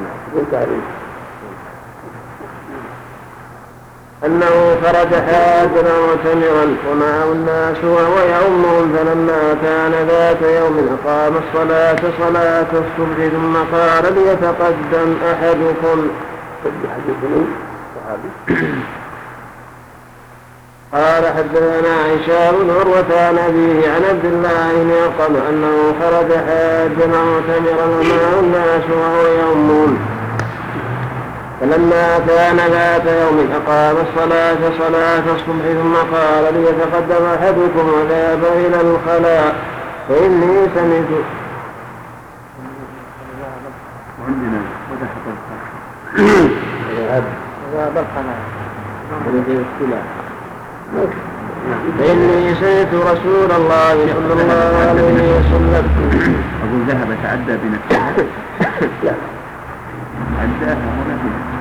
أنه خرج حاجا أو معتمرا ومعه الناس وهو يؤمهم، فلما كان ذات يوم أقام الصلاة صلاة الصبح ثم قال ليتقدم أحدكم. قال حدثنا عائشة بن عروة عن أبيه عن عبد الله بن أرقم أنه خرج حاجا معتمرا ومعه الناس وهو يؤمهم، فلما كان ذات يوم أقام الصلاة صلاة الصبح ثم قال ليتقدم أحدكم وذهب إلى الخلاء فإني سمعت وعندنا وذهب الخلاء فإني سمعت رسول الله صلى الله عليه وسلم. أقول ذهب تعدى بنفسها. لا عداها هنا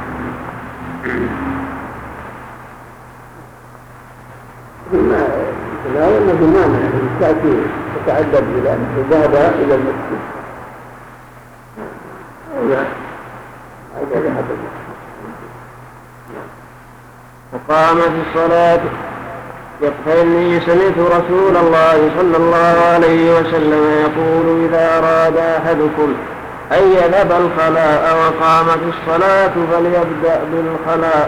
ما لا ولا بمعنى تأتي تتعدى بذلك وذهب إلى المسجد. لا هذا حدث. وقامت الصلاة فإني سمعت رسول الله صلى الله عليه وسلم يقول إذا أراد أحدكم أن يذهب الخلاء وقامت الصلاة فليبدأ بالخلاء.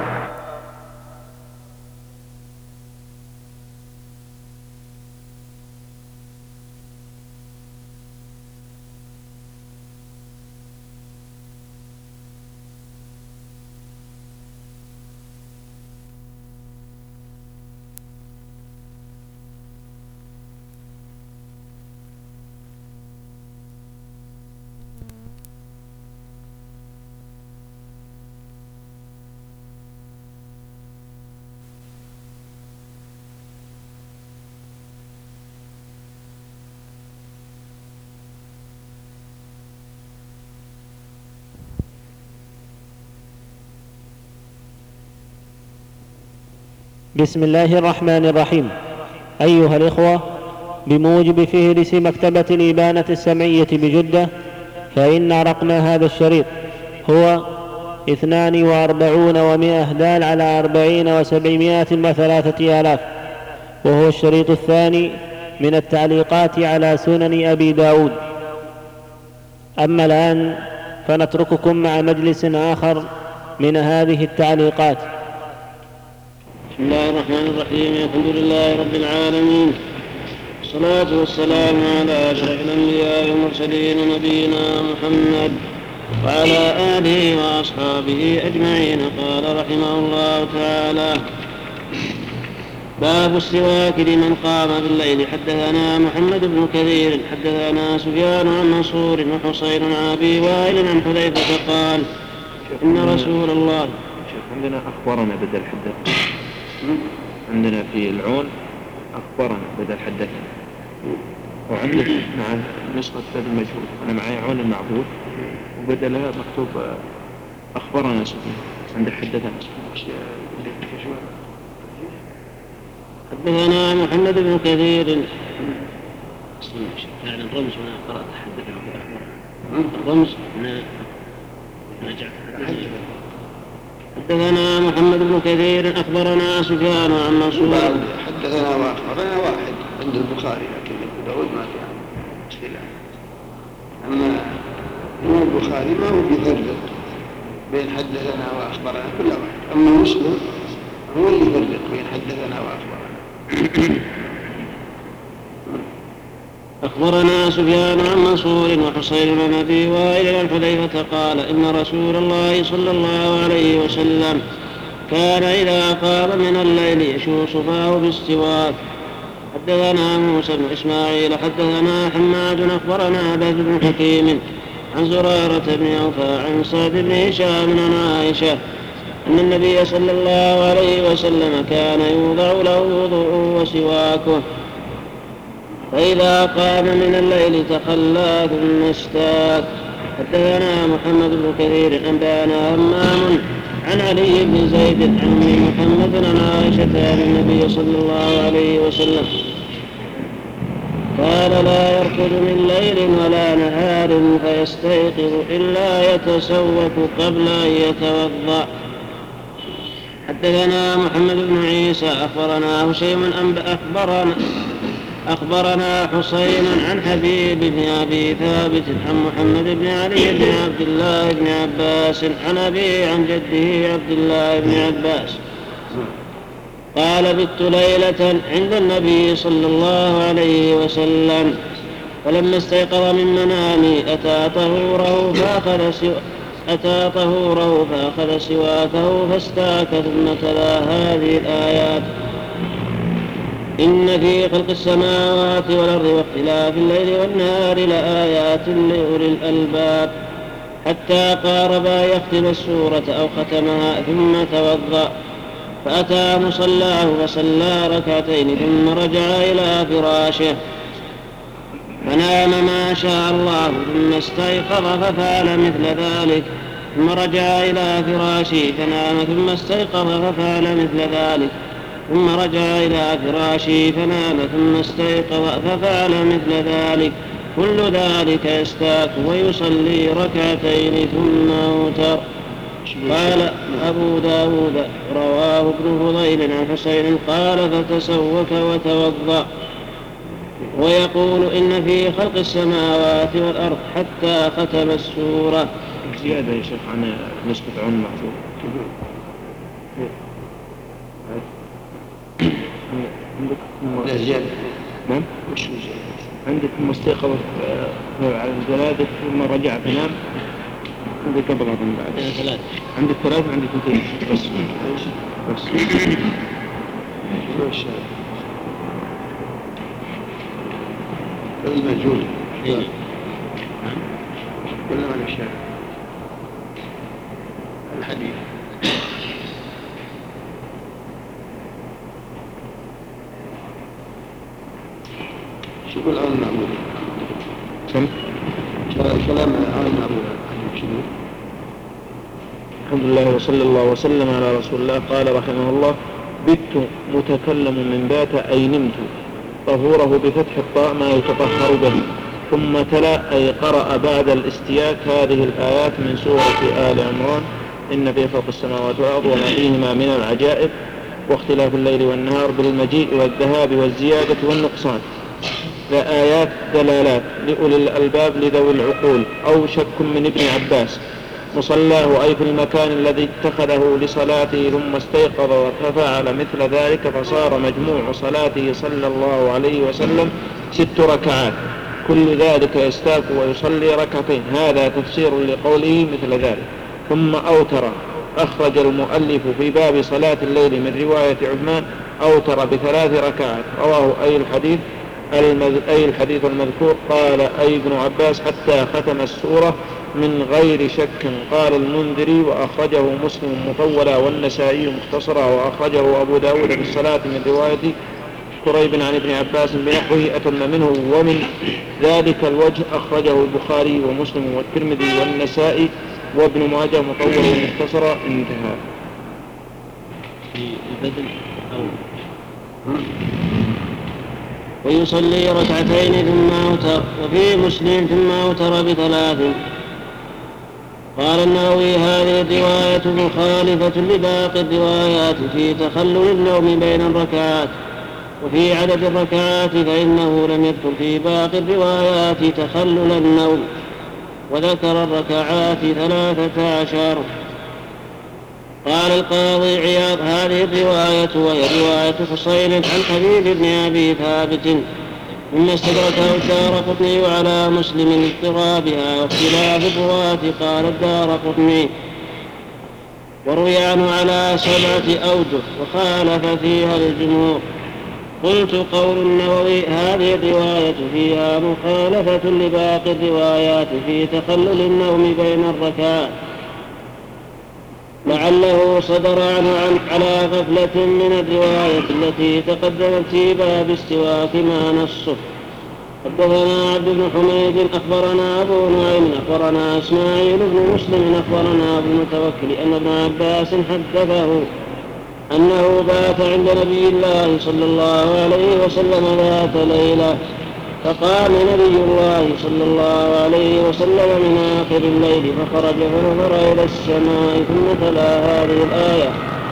بسم الله الرحمن الرحيم. أيها الإخوة، بموجب فهرس مكتبة الإبانة السمعية بجدة، فإن رقم هذا الشريط هو اثنان وأربعون ومائة دال على أربعين وسبعمائة وثلاثة آلاف، وهو الشريط الثاني من التعليقات على سنن أبي داود. أما الآن فنترككم مع مجلس آخر من هذه التعليقات. بسم الله الرحمن الرحيم. الحمد لله رب العالمين، والصلاة والسلام على أشرف الأنبياء والمرسلين نبينا محمد وعلى آله وأصحابه أجمعين. قال رحمه الله تعالى: باب السواك لمن قام بالليل. حدثنا محمد بن كثير حدثنا سفيان عن منصور وحصين عن أبي وائل عن حذيفة قال: إن رسول الله. عندنا أخبرنا بدل حدثنا، عندنا في العون أخبرنا بدل حدثنا، وعندك مع نسخة بدل المجهول. أنا معي عون المعبود وبدلها مكتوب أخبرنا سفيان، عندك حدثنا. حدثنا محمد بن كثير. يعني الرمز هنا قرأت حدثنا الرمز هنا نجع. حدثنا محمد بن كثير أخبرنا سفيان عن منصور. حدثنا وأخبرنا واحد عند البخاري، لكن أبو داود ما في مشكلة. أما البخاري ما هو بيفرق بين حدثنا وأخبرنا، كل واحد. أما مسلم هو اللي يفرق بين حدثنا وأخبرنا. أخبرنا سفيان عن منصور وحصين بن أبي وائل عن حذيفة قال: إن رسول الله صلى الله عليه وسلم كان إذا قام من الليل يشوص فاه بالسواك. حدثنا موسى بن إسماعيل حدثنا حماد أخبرنا بهز بن حكيم عن زرارة بن أوفى عن سعد بن هشام عن عائشة أن النبي صلى الله عليه وسلم كان يوضع له وضوءه وسواكه، فإذا قام من الليل تخلى ثم استاك. حدثنا محمد بن كثير أنبأنا همام عن علي بن زيد عن محمد عن عائشة عن النبي صلى الله عليه وسلم قال: لا يرقد من ليل ولا نهار فيستيقظ إلا يتسوق قبل أن يتوضأ. حدثنا محمد بن عيسى أخبرنا هشيم أخبرنا أخبرنا حسين عن حبيب بن أبي ثابت عن محمد بن علي بن عبد الله بن عباس عن أبي عن جده عبد الله بن عباس قال: بت ليلة عند النبي صلى الله عليه وسلم، فلما استيقظ من منامي أتى طهوره فأخذ سو... أتى طهوره فأخذ سواكه فاستاك ثم تلا هذه الآيات: إن في خلق السماوات والأرض واختلاف الليل والنهار لآيات لأولي الألباب، حتى قاربا يختم السورة أو ختمها ثم توضأ، فأتى مصلاه فصلى ركعتين ثم رجع إلى فراشه فنام ما شاء الله ثم استيقظ ففعل مثل ذلك، ثم رجع إلى فراشه فنام ثم استيقظ ففعل مثل ذلك، ثم رجع إلى فراشه فنام ثم استيقظ ففعل مثل ذلك، كل ذلك يستاك ويصلي ركعتين ثم أوتر. قال أبو داود: رواه ابن فضيل عن حسين قال: فتسوك وتوضأ. ويقول: إن في خلق السماوات والأرض حتى ختم السورة. زيادة يا شيخ عن نسبة عن المحفوظ. لا زيادة. نعم. وش زيادة؟ عندك مستيقظ على الجلادة ثم رجع فنام. عندك قبل من بعد. عندك ثلاث. عندك ثلاث عندك اثنين بس. بس. وش المجهول. ولا ما نشاء الحديث. شو يقول عن المعبود؟ كم؟ كلام عن المعبود. الحمد لله وصلى الله وسلم على رسول الله. قال رحمه الله: بت متكلم من بات أي نمت، طهوره بفتح الطاء ما يتطهر به. ثم تلا أي قرأ بعد الاستياك هذه الآيات من سورة آل عمران: إن في خلق السماوات والأرض وما فيهما من العجائب واختلاف الليل والنهار بالمجيء والذهاب والزيادة والنقصان، لآيات دلالات لأولي الألباب لذوي العقول. أو شك من ابن عباس: مصلاه أي في المكان الذي اتخذه لصلاته ثم استيقظ ففعل مثل ذلك، فصار مجموع صلاته صلى الله عليه وسلم ست ركعات، كل ذلك يستاك ويصلي ركعتين. هذا تفسير لقوله مثل ذلك. ثم أوتر. أخرج المؤلف في باب صلاة الليل من رواية عثمان: أوتر بثلاث ركعات. رواه أي الحديث أي الحديث المذكور. قال أي ابن عباس: حتى ختم السورة من غير شك. قال المنذري: وأخرجه مسلم مطولا والنسائي مختصرا، وأخرجه أبو داود في الصلاة من رواية قريب عن ابن عباس بنحوه أتم منه. ومن ذلك الوجه أخرجه البخاري ومسلم والترمذي والنسائي وابن ماجه مطولا ومختصرا. انتهى. في البدن أو ويصلي ركعتين ثم أوتر. وفي مسلم: ثم أوتر بثلاث. قال النووي: هذه الرواية مخالفة لباقي الروايات في تخلل النوم بين الركعات. وفي عدد الركعات فإنه لم يذكر في باقي الروايات تخلل النوم، وذكر الركعات ثلاثة عشر. قال القاضي عياض: هذه الرواية وهي رواية حصين عن حبيب بن أبي ثابت، ثم استدركه الدارقطني على مسلم اضطرابها واختلاف الرواة. قال الدارقطني: وروي عنه على سبعة أوجه وخالف فيها الجمهور. قلت: قول النووي هذه الرواية فيها مخالفة لباقي الروايات في تخلل النوم بين الركعات، لعله صدر عنه عن على غفلة من الرواية التي تقدمت في باب استواك ما نصه. حدثنا عبد بن حميد أخبرنا أبو نعيم أخبرنا إسماعيل بن مسلم أخبرنا أبو المتوكل أن ابن عباس حدثه أنه بات عند نبي الله صلى الله عليه وسلم ذات ليلة، فقام نبي الله صلى الله عليه وسلم من آخر الليل فخرج فنظر إلى السماء ثم تلا هذه الآية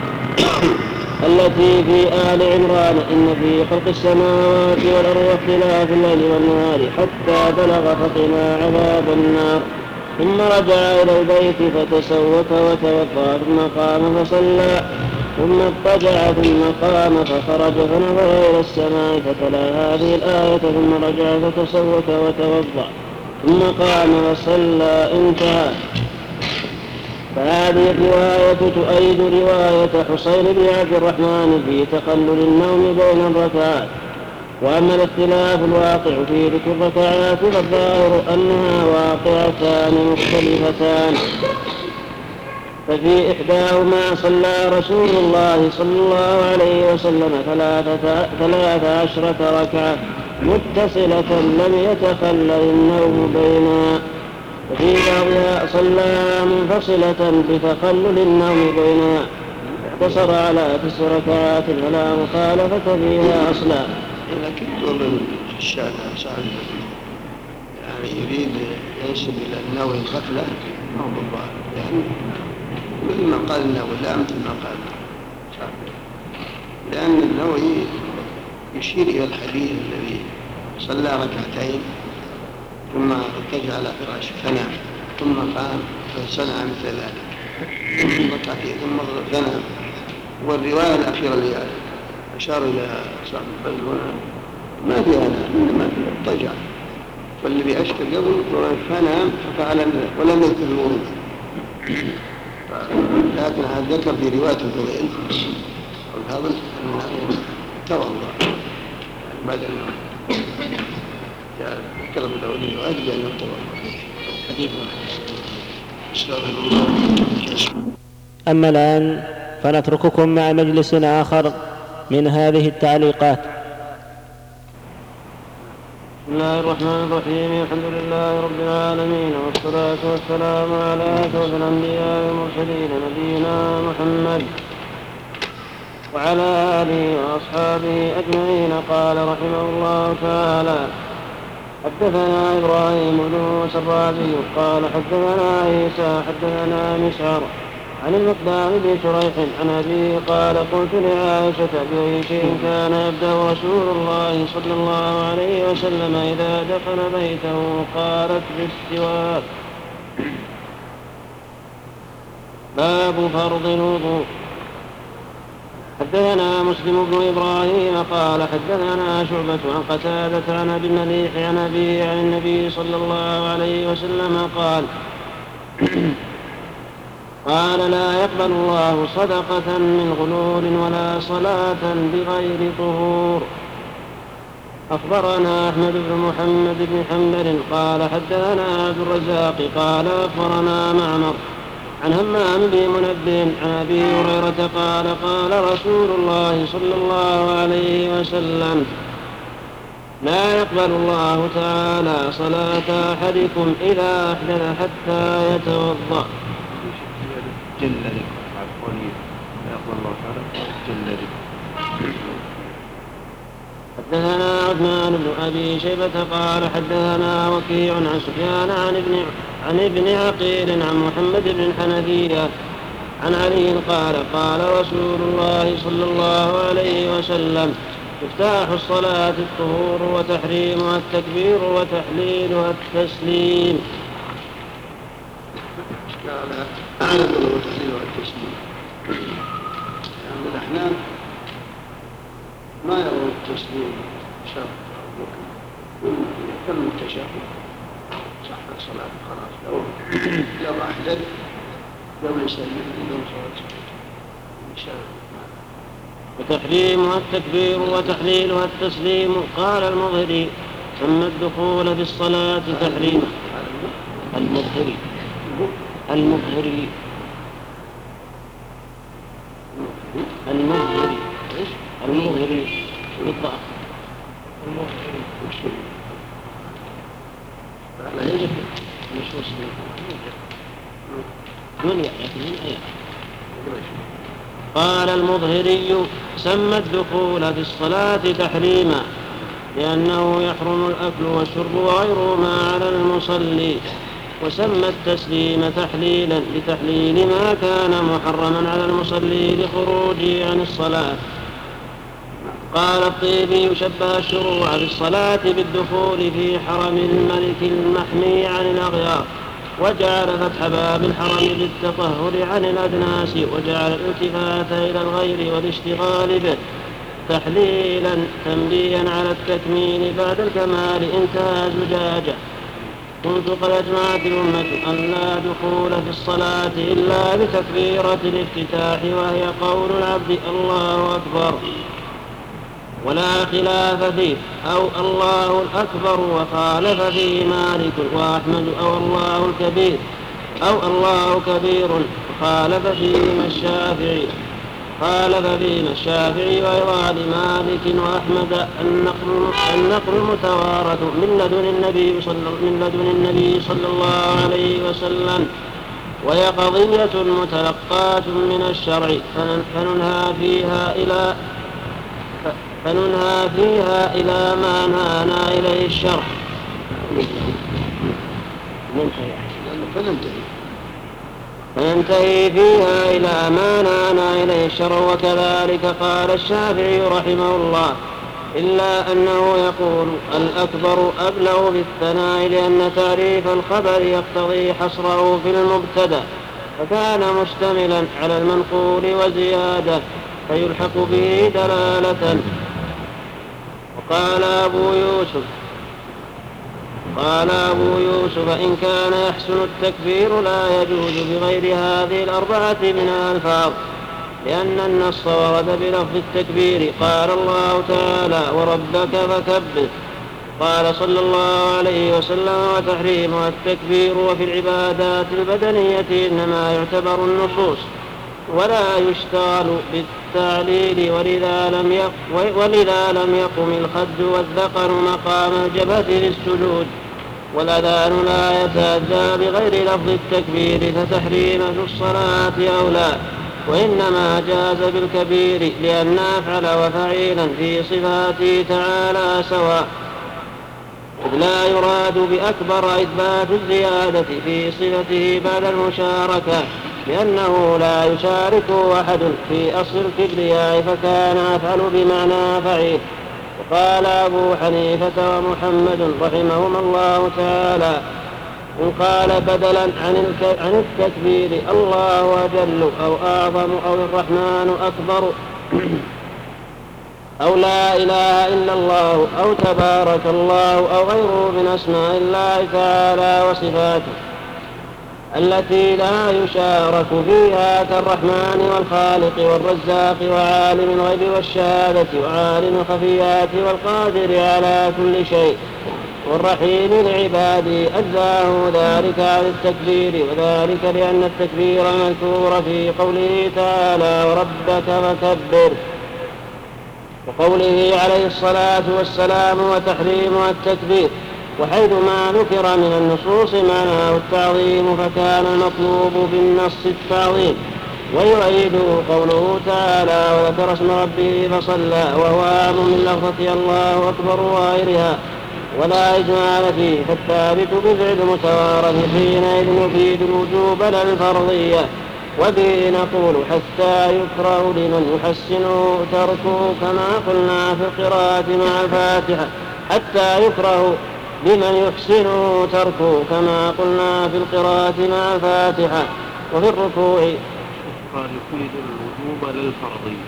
التي في آل عمران: إن في خلق السماوات والأرض واختلاف الليل والنهار حتى بلغ فقنا عذاب النار. ثم رجع إلى البيت فتسوك وتوضأ ثم قام فصلى، ثم اضطجع ثم قام فخرج فنظر إلى السماء فتلا هذه الآية ثم رجع فتسوك وتوضأ ثم قام وصلى. انتهى. فهذه الرواية تؤيد رواية حسين بن عبد الرحمن في تخلل النوم بين الركعات. وأما الاختلاف الواقع في ذكر الركعات فالظاهر أنها واقعتان مختلفتان، ففي إحداهما صلى رسول الله صلى الله عليه وسلم ثلاث عشرة ركعة متصلة لم يتخلل النوم بينها، وفي بعضها صلى منفصلة بتخلل النوم بينها اقتصر على تسع ركعات فلا مخالفة فيها أصلا. لكن يقول الشافعي صاحب يعني يريد ينسب إلى النووي غفلة أو بالظاهر، يعني مثل ما قال النووي لا مثل ما قال الشافعي، لأن النووي يشير إلى الحديث الذي صلى ركعتين ثم اتجه على فراشه فنام ثم قام فصنع مثل ذلك ركعتين ثم فنام. والرواية الأخيرة اللي أشار إلى صاحب البذل هنا ما فيها نام إنما فيها اضطجع، والذي أشكر قبل فنام ففعل ولم يذكر الوضوء، لكن هذا ذكر في رواية الفضيل والفضل أنه توضأ بعد النوم، ذكر الفضيل وأجل أنه توضأ. أما الآن فنترككم مع مجلس آخر من هذه التعليقات. بسم الله الرحمن الرحيم. الحمد لله رب العالمين، والصلاة والسلام على أشرف الأنبياء والمرسلين نبينا محمد وعلى آله وأصحابه أجمعين. قال رحمه الله تعالى: حدثنا إبراهيم بن موسى الرازي قال حدثنا عيسى حدثنا مسعر عن المقدام بن شريح عن أبيه قال: قلت لعائشة: بأي شيء كان يبدأ رسول الله صلى الله عليه وسلم إذا دخل بيته؟ قالت: بالسواك. باب فرض الوضوء. حدثنا مسلم بن إبراهيم قال حدثنا شعبة عن قتادة عن أبي المليح عن أبيه عن النبي صلى الله عليه وسلم قال: قال: لا يقبل الله صدقة من غلول ولا صلاة بغير طهور. أخبرنا أحمد بن محمد بن حنبل قال حدثنا عبد الرزاق قال أخبرنا معمر عن همام بن منبه عن أبي هريرة قال: قال رسول الله صلى الله عليه وسلم: لا يقبل الله تعالى صلاة أحدكم إذا أحدث حتى يتوضأ. جل ذكر عفوني لا يقبل الله تعالى جل ذكر. حدثنا عثمان بن أبي شيبة قال حدثنا وكيع عن سفيان عن ابن عن ابن عقيل عن محمد بن الحنفية عن علي قال: قال رسول الله صلى الله عليه وسلم: مفتاح الصلاة الطهور وتحريمها التكبير وتحليلها التسليم. قال: أعلم التحليل والتسليم. يعني الأحناف ما يرون التسليم شرط أو ركن، يكمل التشهد صحت الصلاة خلاص. لو لو أحدث قبل يسلم بدون صلاة وتحريمها التكبير وتحليلها التسليم. قال المظهري: ثم الدخول في الصلاة تحريما. المظهري المظهري المظهري المظهري بالضبط المظهري لا يجب مش مسلم من يعرف. قال المظهري: سمى الدخول في الصلاة تحريما لأنه يحرم الأكل والشرب وغيرهما على المصلي، وسمى التسليم تحليلا لتحليل ما كان محرما على المصلي لخروجه عن الصلاة. قال الطيبي: شبه الشروع في الصلاة بالدخول في حرم الملك المحمي عن الأغيار، وجعل فتح باب الحرم بالتطهر عن الأدناس، وجعل الالتفات إلى الغير والاشتغال به تحليلا تنبيا على التكميل بعد الكمال. انتهى زجاجة. قلت: قد أجمعت الأمة أن لا دخول في الصلاة إلا بتكبيرة الافتتاح، وهي قول العبد الله أكبر، ولا خلاف فيه، أو الله الأكبر، وخالف فيه مالك وأحمد، أو الله الكبير، أو الله كبير، وخالف فيهما الشافعي خالف فيهما الشافعي وأيضا لمالك وأحمد النقل النقل المتوارث من لدن النبي صلى من لدن النبي صلى الله عليه وسلم، وهي قضية متلقاة من الشرع، فننهى فيها إلى فننهى فيها إلى ما نهانا إليه الشرع. فننتهي فيها إلى ما نهانا إليه الشرع. وكذلك قال الشافعي رحمه الله، إلا أنه يقول الأكبر أبلغ بالثناء، لأن تعريف الخبر يقتضي حصره في المبتدأ، فكان مشتملا على المنقول وزيادة فيلحق به دلالة. وقال أبو يوسف قال أبو يوسف: إن كان يحسن التكبير لا يجوز بغير هذه الأربعة من الألفاظ، لأن النص ورد بلفظ التكبير. قال الله تعالى: وربك فكبر. قال صلى الله عليه وسلم: وتحريمها التكبير. وفي العبادات البدنية إنما يعتبر النصوص ولا يشتغل بالتعليل، ولذا لم يقم, ولذا لم يقم الخد والذقن مقام الجبهة للسجود، والأذان لا يتأذى بغير لفظ التكبير، فتحريمه الصلاة أولى. وإنما جاز بالكبير لأن أفعل وفعيلا في صفاته تعالى سواء، إذ لا يراد بأكبر إثبات الزيادة في صفته بعد المشاركة، لأنه لا يشارك أحد في أصل الكبرياء فكان أفعل بمعنى فعيل. وقال أبو حنيفة ومحمد رحمهما الله تعالى إن قال بدلا عن التكبير الله أجل أو أعظم أو الرحمن أكبر أو لا إله إلا الله أو تبارك الله أو غيره من أسماء الله تعالى وصفاته التي لا يشارك فيها كالرحمن والخالق والرزاق وعالم الغيب والشهادة وعالم الخفيات والقادر على كل شيء والرحيم لعباده، أجزاه ذلك عن التكبير، وذلك لأن التكبير مذكور في قوله تعالى وربك فكبر، وقوله عليه الصلاة والسلام وتحريمها التكبير. وحيث ما ذكر من النصوص معناه التعظيم فكان المطلوب بالنص التعظيم. ويؤيد قوله تعالى وذكر اسم ربه فصلى، وهو أعم من لفظة الله أكبر وغيرها ولا إجمال فيه، فالثابت بفعل متوارث حينئذ يفيد الوجوب لا الفرضية. وبه نقول حتى يكره لمن يحسن تركه كما قلنا في القراءة مع الفاتحة، حتى يكره لمن يحسن تركه كما قلنا في القراءة مع الفاتحة. وفي الركوع قال يفيد الوجوب للفرضية،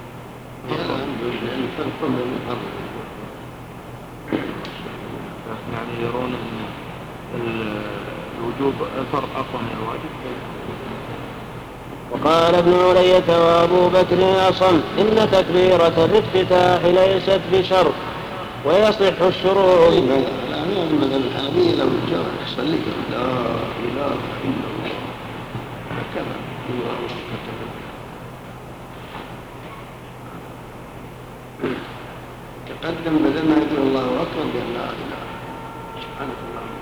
يعني يرون أن الوجوب فرض أقوى من الواجب. وقال ابن علية وأبو بكر أصم إن تكبيرة الافتتاح ليست بشرط ويصح الشروع من الحنفية لو جاء يصلي لا إله إلا الله هكذا تقدم بدل ما يقول الله أكبر بأن لا إله سبحانك اللهم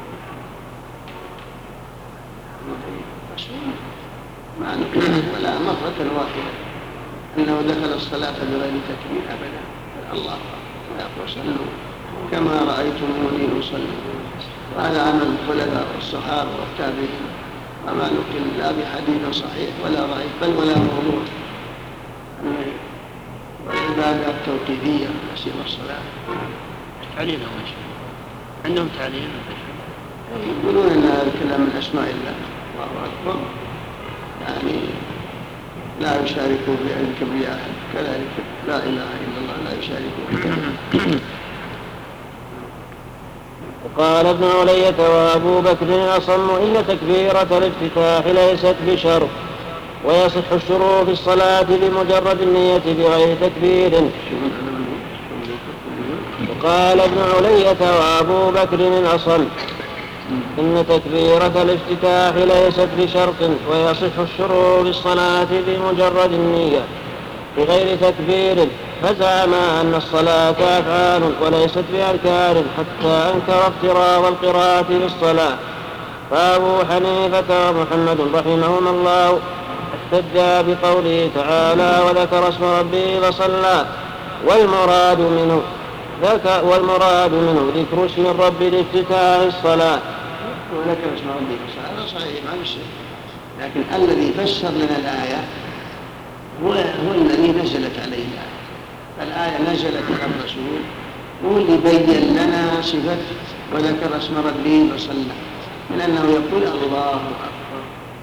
معنى ولا مرة واحدة أنه دخل الصلاة بغير تكبير أبدا الله ويقول صلوا كما رأيتموني أصلي، وهذا عمل الخلفاء والصحابة والتابعين، وما نقل لا بحديث صحيح ولا ضعيف بل ولا موضوع. والعبادة التوقيفية تسير الصلاة تعليل عندهم تعليل يقولون أن هذا الكلام من أسماء الله الله أكبر، يعني لا يشاركوا في الكبرياء أحد، كذلك لا إله إلا الله لا يشاركوا. وقال ابن علية وأبو بكر أصم إن تكبيرة الافتتاح ليست بشرط ويصح الشروع في الصلاة بمجرد النية بغير تكبير. وقال ابن علية وأبو بكر أصم إن تكبيرة الافتتاح ليست بشرط ويصح الشروع في الصلاة بمجرد النية بغير تكبير، فزعم أن الصلاة أفعال وليست بأركان حتى أنكر افتراض القراءة بالصلاة. فأبو حنيفة ومحمد رحمهما الله احتجا بقوله تعالى وذكر اسم ربه فصلى، والمراد منه ذكر والمراد منه ذكر اسم الرب لافتتاح الصلاة. وذكر اسم ربه فصلى هذا صحيح ما بشيء، لكن الذي فسر لنا الآية هو, هو الذي نزلت عليه الآية، فالآية نزلت على الرسول هو اللي بين لنا صفة وذكر اسم ربه فصلى، من أنه يقول الله أكبر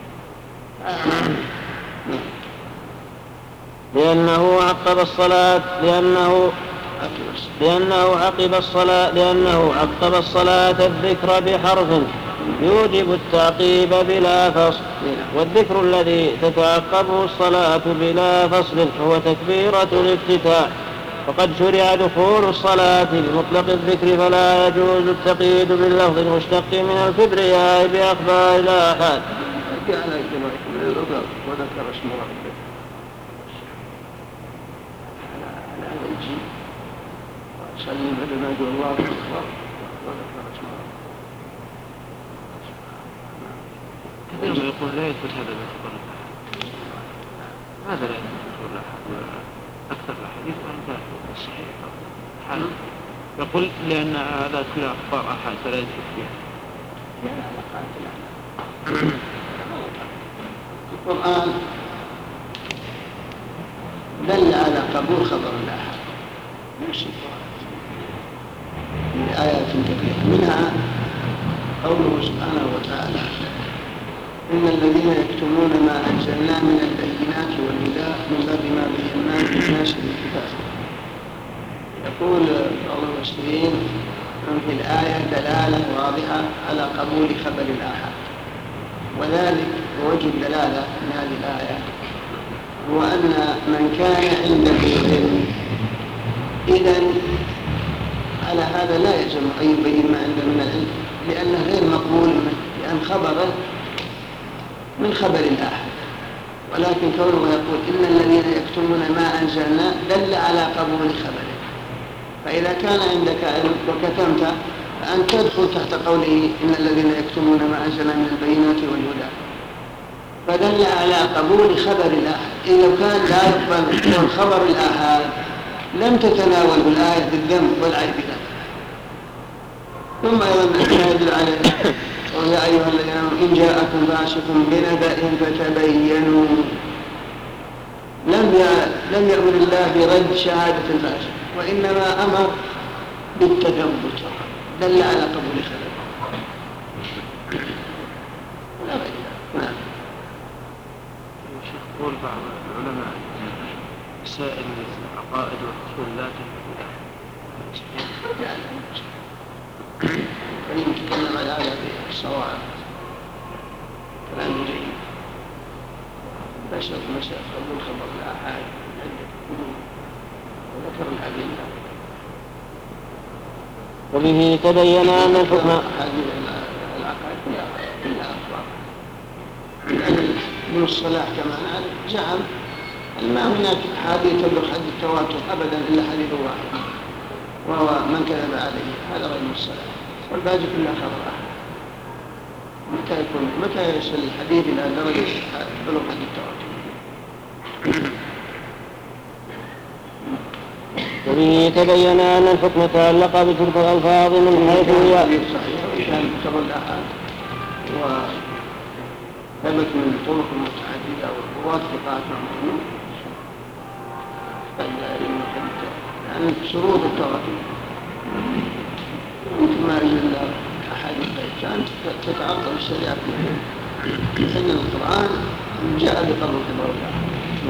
لأنه عقب الصلاة لأنه لأنه عقب الصلاة لأنه عقب الصلاة الذكر بحرف يوجب التعقيب بلا فصل، والذكر الذي تتعقبه الصلاة بلا فصل هو تكبيرة الافتتاح، وقد شرع دخول الصلاة بمطلق الذكر فلا يجوز التقييد باللفظ المشتق من الكبرياء بأخبار الآحاد. وذكر اسم ربه صلي بدل ما يقول الله أكبر وذكر اسم ربه. كثير ما يقول لا يثبت هذا باعتبار هذا لا يذكر الأحد أكثر الأحاديث وأنت الصحيح حال يقول لأن هذا كله أخبار أحد فلا يذكر فيها. القرآن دل على قبول خبر الآحاد بآيات كثيرة، منها قوله سبحانه وتعالى إن الذين يكتمون ما أنزلنا من البينات والهدى من بعد ما بيناه للناس بالكتاب. يقول بعض المفسرين في الآية دلالة واضحة على قبول خبر الآحاد، وذلك وجه الدلالة من هذه الآية هو أن من كان عنده علم إذن على هذا لا يلزم أن يبين ما عنده من العلم، لأنه غير مقبول منه، لأن خبره من خبر الآحاد. ولكن كونه يقول إن الذين يكتمون ما أنزلنا دل على قبول خبره، فإذا كان عندك علم وكتمت فأنت تدخل تحت قوله إن الذين يكتمون ما أنزلنا من البينات والهدى، فدل على قبول خبر الآحاد. إذا لو كان لا يقبل خبر الآحاد لم تتناول الآية بالذنب والعيب له. ثم أيضا يدل عليه ويا أيها الذين آمنوا إن جاءكم فاسق بنبأ فتبينوا، لم لم يأمر الله برد شهادة الفاسق، وإنما أمر بالتثبت، دل على قبول خبر. لا غير نعم. الشيخ يقول بعض العلماء مسائل العقائد والأصول لا تنفع فإن تكلم على هذا بالصواب كلام جيد، بس مسألة قبول خبر الآحاد وذكر الأدلة. وبه تبين أن الحكم العقائد كلها أخبار. ابن الصلاح كما نعرف زعم أن ما هناك أحاديث تبلغ حد التواتر أبدا إلا حديث واحد وهو من كذب عليه، هذا غير الصلاح، والباقي كلها خبر أحد. متى يكون متى يصل الحديث إلى درجة بلغ حد التواتر؟ وبه تبين أن الحكم تعلق بتلك الألفاظ من حيث هي صحيح كان خبر الأحد وثبت من طرق متعددة والرواة ثقات معهم، يعني شروط التواتر مثل ما أجل أحاديث كانت تتعطل الشريعة كلها، إن القرآن جاء بقبول خبر الأحد.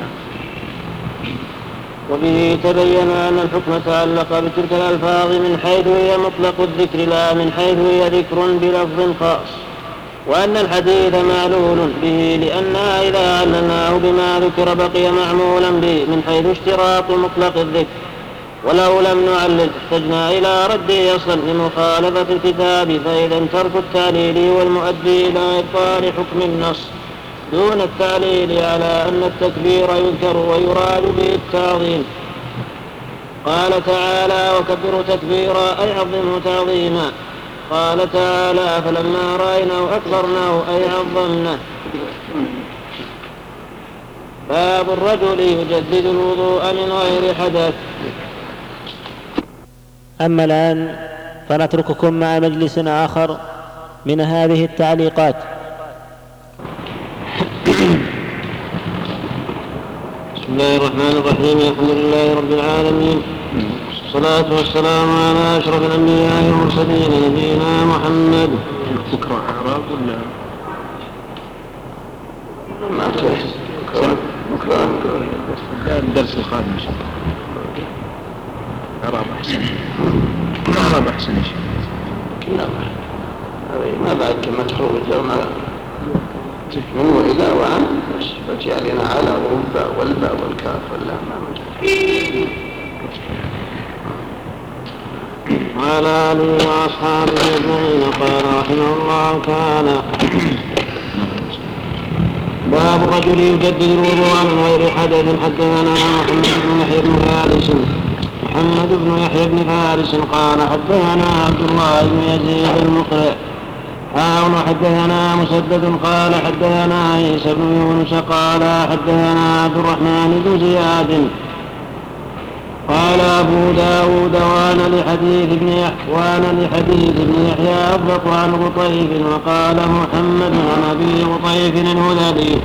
وبه تبين أن الحكم تعلق بتلك الألفاظ من حيث هي مطلق الذكر لا من حيث هي ذكر بلفظ خاص، وأن الحديث معلول به لأننا إذا عللناه بما ذكر بقي معمولا به من حيث اشتراط مطلق الذكر، ولو لم نعلل احتجنا إلى رده أصلا لمخالفة الكتاب، فإذا ترك التعليل والمؤدي إلى إبطال حكم النص دون التعليل على أن التكبير يذكر ويراد به التعظيم. قال تعالى وكبروا تكبيرا أي عظمه تعظيما. قال تعالى فلما رأيناه أكبرناه أي عظمناه. باب الرجل يجدد الوضوء من غير حدث. أما الآن فنترككم مع مجلس آخر من هذه التعليقات. بسم الله الرحمن الرحيم. الحمد لله رب العالمين، والصلاة والسلام على أشرف الأنبياء والمرسلين نبينا محمد. بكرة أعراب ولا ما تحس بكرة بكرة الدرس القادم إن شاء الله أعراب أحسن أعراب أحسن إن شاء الله. ما بعد كما تخرج الجمع من وإلى وعن فتيالنا على وربا والباء والكاف واللام ما مجد. وعلى آله وأصحابه أجمعين. قال رحمه الله تعالى باب الرجل يجدد الوضوء من غير حدث. حدثنا محمد بن يحيى بن فارس محمد بن يحيى بن فارس قال حدثنا عبد الله بن يزيد المقرئ حاول حدثنا مسدد قال حدثنا عيسى بن يونس قال حدثنا عبد الرحمن بن زياد قال أبو داود وأنا لحديث ابن وأنا لحديث ابن يحيى أضبط عن قطيف وقال محمد عن أبي قطيف الهذلي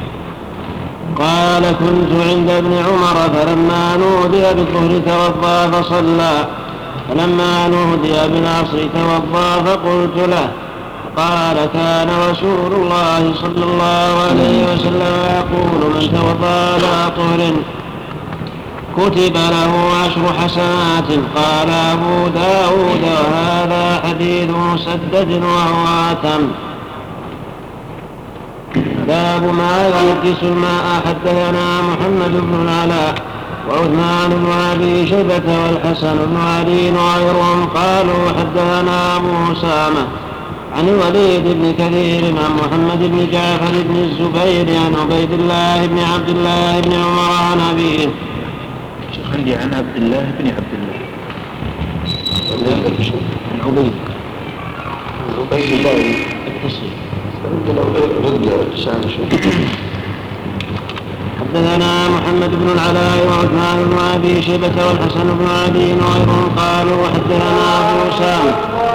قال كنت عند ابن عمر فلما نودي بالظهر توضى فصلى فلما نودي بالعصر توضى فقلت له قال كان رسول الله صلى الله عليه وسلم يقول من توضى على طهر كتب له عشر حسنات. قال أبو داود وهذا حديث مسدد وهو أتم. باب ما ينكس الماء. حدثنا محمد بن العلاء وعثمان بن أبي شيبة والحسن بن علي وغيرهم قالوا حدثنا أبو أسامة عن الوليد بن كثير عن محمد بن جعفر بن الزبير عن عبيد الله بن عبد الله بن عمر عن أبيه. عندي عن عبد الله بن عبد الله عن عبيد عبيد الله التصير حدثنا محمد بن العلاء وعثمان بن أبي شيبة والحسن بن علي وغيرهم قالوا حدثنا أبو أسامة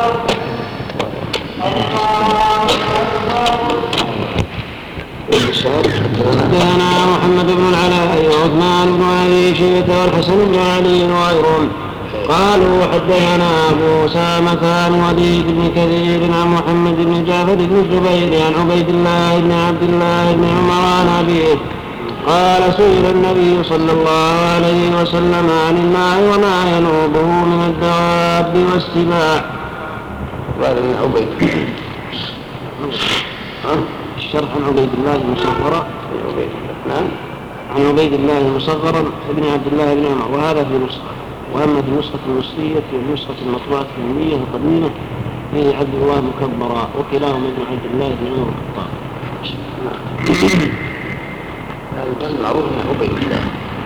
حدثنا محمد بن العلاء وعثمان بن أبي شيبة والحسن بن علي وغيرهم قالوا حدثنا أبو أسامة عن وليد بن كثير عن محمد بن جعفر بن الزبير عن عبيد الله بن عبد الله بن عمر عن أبيه قال سئل النبي صلى الله عليه وسلم عن الماء وما ينوبه من الدواب والسباع. قال من عبيد الشرح عن عبيد الله مصغرا نعم عن عبيد الله مصغرا ابن عبد الله بن عمر وهذا في نسخة. وأما في النسخة المصرية والنسخة المطبوعة العلمية القديمة فيه عبد الله مكبرا وكلاهما ابن عبد الله بن عمر الخطاب. هذا المعروف من عبيد الله.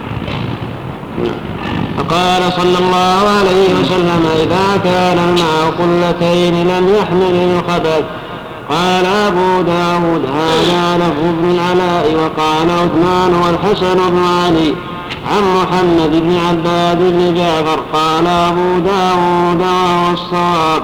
فقال صلى الله عليه وسلم إذا كان الماء قلتين لم يحمل الخبث. قال أبو داود هذا لفظ ابن العلاء. وقال عثمان والحسن بن علي عن محمد بن عباد بن جعفر. قال أبو داود وهو الصواب.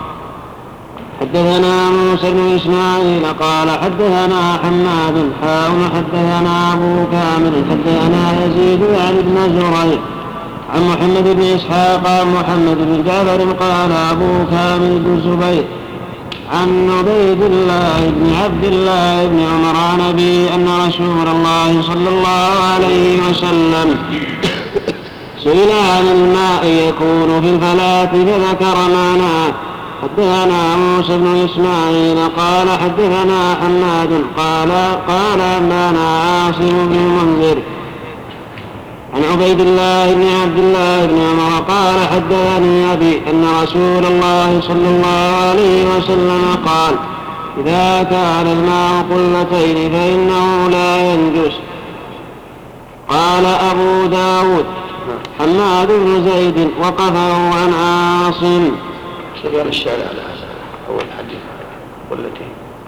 حدثنا موسى بن إسماعيل قال حدثنا حماد حاول حدثنا أبو كامل حدثنا يزيد يعني بن زريع عن محمد بن إسحاق عن محمد بن جعفر قال أبو كامل بن زبير عن عبيد الله بن عبد الله بن عمر عن أبي أن رسول الله صلى الله عليه وسلم سئل عن الماء يكون في الفلاة فذكر معناه. حدثنا موسى بن إسماعيل قال حدثنا حماد قال قال أنبانا عاصم بن المنذر عن عبيد الله بن عبد الله بن عمر قال حدثني أبي أن رسول الله صلى الله عليه وسلم قال إذا كان الماء قلتين فإنه لا ينجس. قال أبو داود حماد بن زيد وقفه عن عاصم. سبيل الشارع على هذا أول حديث قلتين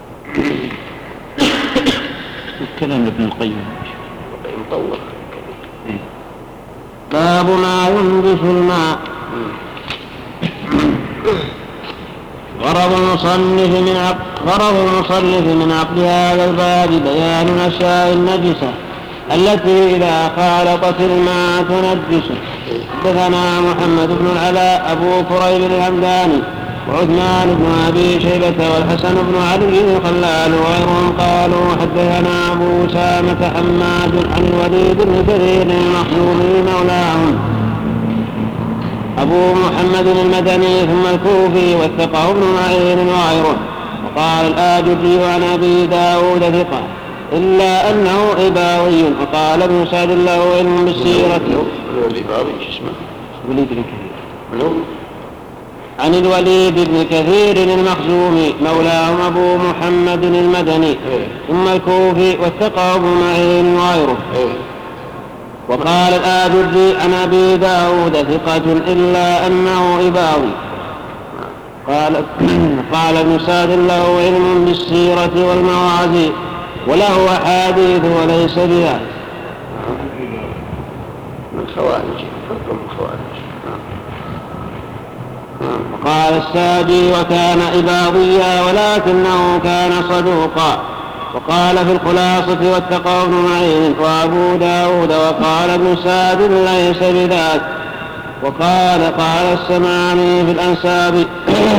كلام ابن القيم مطول. باب ما ينجس الماء. غرض المصنف من عقد غرض المصنف من عقد هذا الباب بيان الأشياء النجسة التي إذا خالطت الماء تنجسه. حدثنا محمد بن العلاء أبو كريب الهمداني وعثمان بن أبي شيبة والحسن بن علي الخلال وغيرهم قالوا حدثنا أبو أسامة حماد عن الوليد بن كثير المخزومي مولاهم أبو محمد المدني ثم الكوفي والثقة بن معين وغيره. وقال الآجري عن أبي داود ثقة إلا أنه إباوي. وقال ابن سعد له علم بالسيرة عن الوليد بن كثير المخزومي مولاهم أبو محمد المدني ثم الكوفي والثقة بن معين وغيره. وقال الآجري عن أبي داود ثقة إلا أنه إباوي. قال قال ابن سعد له علم بالسيرة والمغازي وله أحاديث وليس بها من الخوارج فرق من الخوارج. وقال الساجي وكان إباضيا ولكنه كان صدوقا. وقال في الخلاصة واتقى ابن معين وأبو داود وقال ابن سعد ليس بذاك. وقال قال السمعاني في الأنساب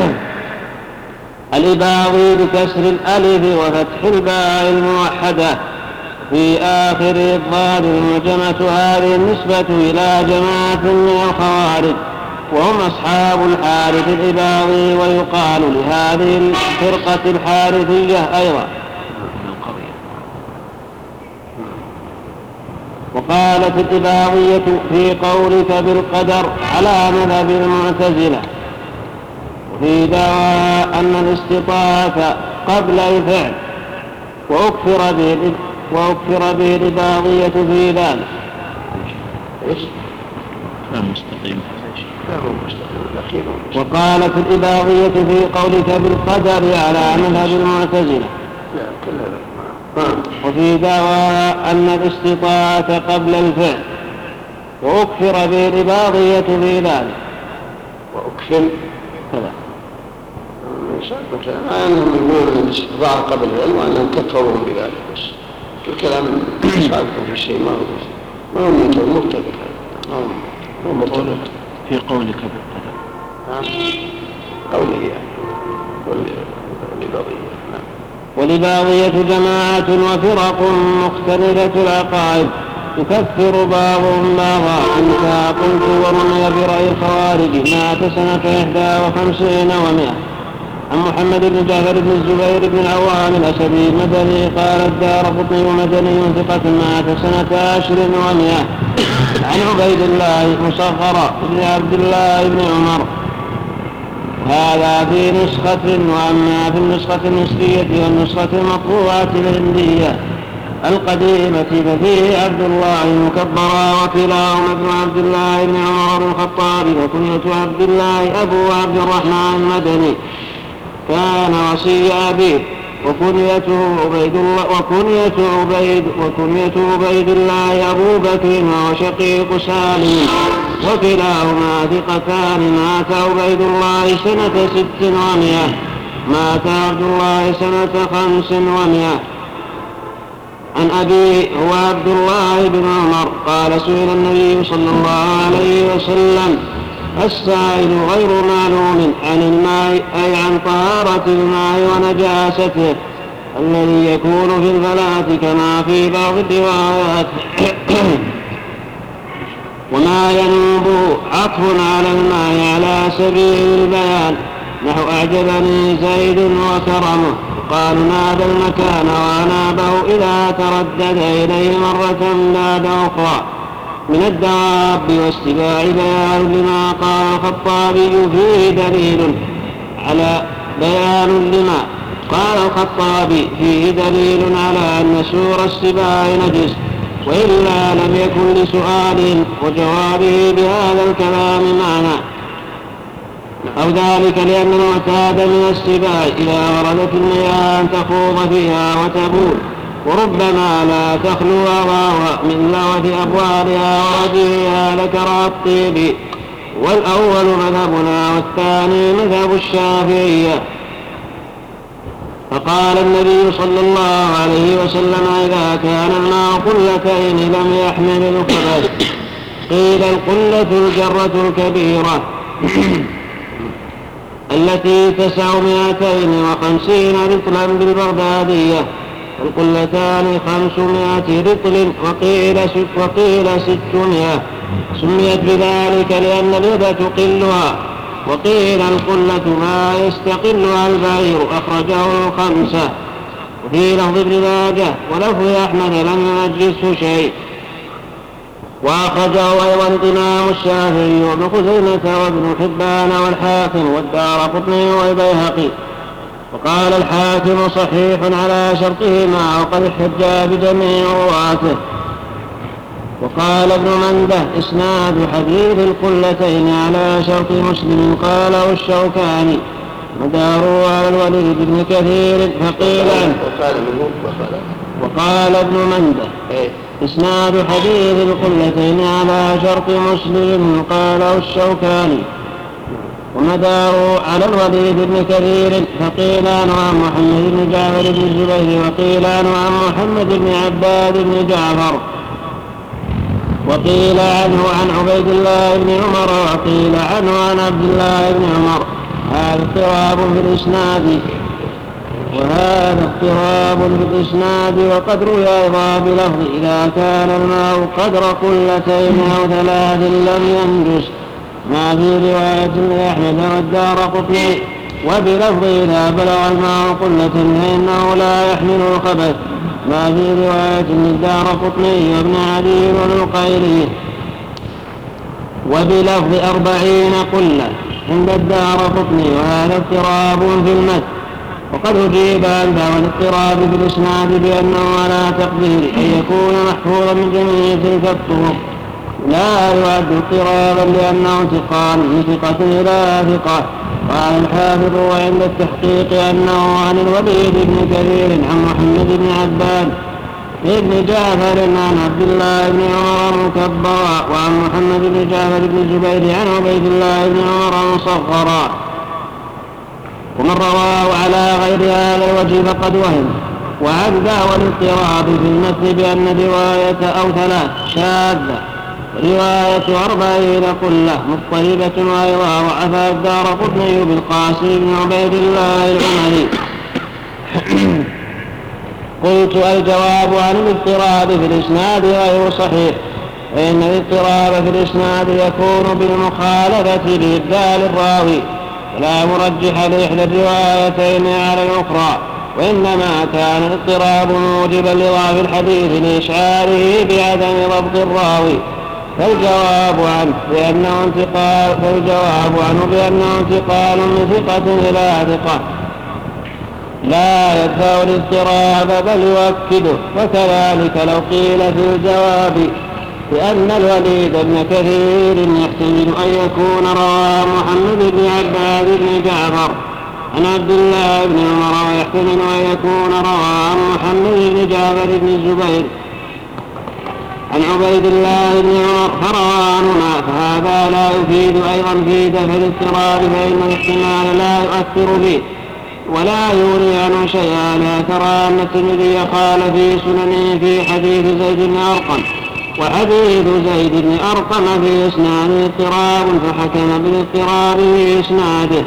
الإباضي بكسر الألف وفتح الباء الموحدة في آخر الضاد المعجمة. هذه النسبة إلى جماعة من الخوارج وهم أصحاب الحارث الإباضي، ويقال لهذه الفرقة الحارثية أيضا. وقالت الإباضية في قولك بالقدر على مذهب المعتزلة، وفي دعوى أن الاستطاعة قبل الفعل، وأكثر به وأكثر به الإباضية في ذلك. وقالت الإباضية في قولك بالقدر على مذهب المعتزلة، وفي دعوى أن الاستطاعة قبل الفعل، وأكثر به الإباضية في ذلك. وأكثر كذا مثلا أنهم يقولون أن الاستطاعة قبل العلم وأنهم كفرهم بذلك، بس الكلام صادق في شيء ما هو ما هو مرتبط ما هو مرتبط في قولك بالقدر قولي يعني والإباضية. والإباضية جماعة وفرق مختلفة العقائد يكفر بعضهم بعضا. أنت قلت ورمي برأي الخوارج مات سنة إحدى وخمسين ومئة. عن محمد بن جعفر بن الزبير بن العوام الأسدي المدني قال الدارقطني مدني ثقة مات سنة عشر ومئة. عن عبيد الله مصغر بن عبد الله بن عمر. هذا في نسخة. وأما في النسخة النسخية والنسخة المطبوعة الهندية القديمة ففيه عبد الله مكبرا، وكلاهما ابن عبد الله بن عمر بن الخطاب، وكنية عبد الله أبو عبد الرحمن المدني كان وصي أبيه، وكنيته عبيد الله وكنية عبيد وكنية عبيد الله أبو بكر وشقيق سالم، وكلاهما ثقتان. مات عبيد الله سنة ست ومئة. مات عبد الله سنة خمس ومئة. عن أبي هو عبد الله بن عمر قال سئل النبي صلى الله عليه وسلم السائل غير معلوم عن الماء أي عن طهارة الماء ونجاسته الذي يكون في الفلاة كما في بعض الروايات وما ينوب عطف على الماء على سبيل البيان نحو أعجبني زيد وكرمه قال نادى المكان وأنابه إذا تردد إليه مرة بعد أخرى من الدواب واستباع بيان لما قال الخطابي فيه دليل على بيان لما قال الخطابي فيه دليل على أن سور السباع نجس، وإلا لم يكن لسؤال وجوابه بهذا الكلام معنى، أو ذلك لأن المعتاد من السباع إذا وردت المياه أن تخوض فيها وتبول، وربما لا تخلو أضاها من لوث أبوالها ورجيها لكراء الطيب، والأول مذهبنا والثاني مذهب الشافعية. فقال النبي صلى الله عليه وسلم إذا كان الماء قلتين لم يحمل الخبث. قيل القلة الجرة الكبيرة التي تسع مائتين وخمسين رطلا بالبغدادية، القلتان خمسمائة رطل وقيل وقيل ستمائة، سميت بذلك لأن اليد تقلها، وقيل القلة ما يستقلها البعير أخرجه الخمسة. وفي لفظ ابن ماجه ولفظ أحمد لم يمجزه شيء، وأخرجه أيضا الإمام الشافعي وابن خزيمة وابن حبان والحاكم والدارقطني والبيهقي. وقال الحاكم صحيح على شرطهما وقد احتج بجميع رواته. وقال ابن منده إسناد حديث القلتين على شرط مسلم قاله الشوكاني مداره على الوليد بن كثير فقيل عنه. وقال ابن منده إسناد حديث القلتين على شرط مسلم قاله الشوكاني. ومداره على الوليد بن كثير فقيل عنه عن محمد بن جعفر بن الزبير وقيل عنه عن محمد بن عباد بن جعفر وقيل عنه عن عبيد الله بن عمر وقيل عنه عن عبد الله بن عمر. هذا اضطراب في الإسناد وهذا اضطراب في الإسناد وقد روي أيضا بلفظ إذا كان الماء قدر قلتين أو ثلاث لم ينجس ما في رواية لأحمد والدارقطني وبلفظ إذا بلغ الماء قلة فإنه لا يحمل الخبث ما في رواية للدارقطني وابن عدي والقيلي وبلفظ أربعين قلة عند الدارقطني. وهذا اضطراب في المد. وقد أجيب عن دعوى الاضطراب في الإسناد بأنه على تقدير أن يكون محفوظا من جميع تلك الطرق لا يعد اضطرابا لأنه انتقال من ثقة إلى ثقة. قال الحافظ وعند التحقيق أنه عن الوليد بن كثير عن محمد بن عباد ابن جعفر عن عبد الله بن عمر مكبرا وعن محمد بن جعفر بن الزبير عن عبيد الله بن عمر مصغرا. ومن رواه على غير هذا الوجه فقد وهم. وعن دعوى الاضطراب في المتن بأن رواية أو ثلاث شاذة رواية أربعين قلة مضطربة وأيضا ضعفها الدارقطني بالقاسم بن عبيد الله العمري. قلت الجواب عن الاضطراب في الإسناد غير صحيح فإن الاضطراب في الإسناد يكون بالمخالفة لإبدال الراوي ولا مرجح لإحدى الروايتين على الأخرى وإنما كان الاضطراب موجبا لضعف الحديث لإشعاره بعدم ضبط الراوي فالجواب عنه بأنه انتقال فالجواب عنه بأنه انتقال من ثقة إلى ثقة لا يدفع الاضطراب بل يؤكده. وكذلك لو قيل في الجواب بأن الوليد بن كثير يحتمل أن يكون رواه محمد بن عباد بن جعفر عن عبد الله بن عمر ويحتمل أن يكون رواه محمد بن جعفر بن الزبير عن عبيد الله بن عمر فروى عنهما فهذا لا يفيد أيضا في دفع الاضطراب فإن الاحتمال لا يؤثر فيه ولا يوري عنه شيئا. لا ترى أن الترمذي قال في سننه في حديث زيد بن أرقم وحديث زيد بن أرقم في إسناده اضطراب فحكم بالاضطراب في إسناده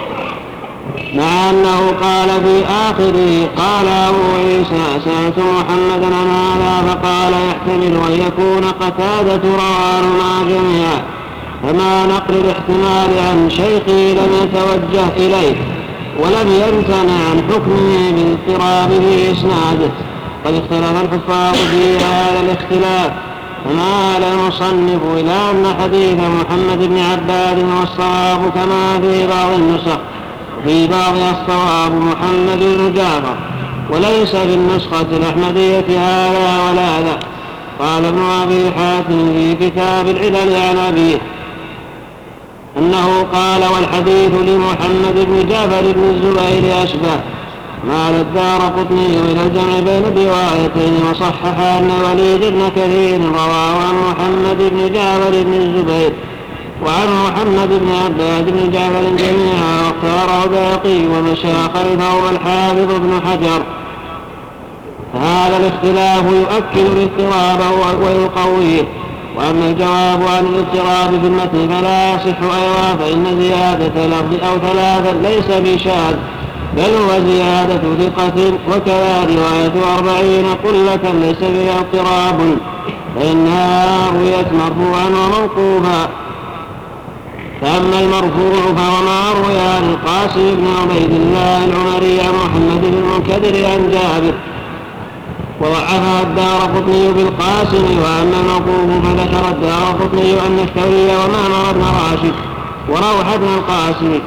مع أنه قال في آخره قال أبو عيسى سألت محمدا عن هذا فقال يحتمل أن يكون قتادة رواه جميعا فما نقل الاحتمال عن شيخه لم يتوجه إليه ولم يمتنع عن حكمه بالاضطراب في إسناده. قد اختلف الحفاظ في هذا الاختلاف فمال المصنف إلى أن حديث محمد بن عباد هو الصواب كما في بعض النسخ وفي بعضها الصواب محمد بن جعفر وليس في النسخة الأحمدية هذا ولا ذا. قال ابن أبي حاتم في كتاب العلل عن أبيه أنه قال والحديث لمحمد بن جعفر بن الزبير أشبه. مال الدارقطني إلى الجمع بين الروايتين وصحح أن الوليد بن كثير رواه عن محمد بن جعفر بن الزبير وعن محمد بن عباد بن جعفر جميعا واختاره باقي ومشى خلفه الحافظ بن حجر. فهذا الاختلاف يؤكد الاضطراب ويقويه. وأما الجواب عن الاضطراب في المتن فلا يصح أيضا فإن زيادة لفظ أو ثلاثة ليس بشاذ بل هو زيادة ثقة وكذا رواية أربعين قلة ليس فيها اضطراب فإنها رويت مرفوعا وموقوفا. فأما المرفوع فهو ما روي عن القاسم بن عبيد الله العمري عن محمد بن المنكدر عن جابر وضعفها الدارقطني بالقاسم. وأما الموقوف فذكر الدارقطني أن الثوري ومعمر بن راشد وروح بن القاسم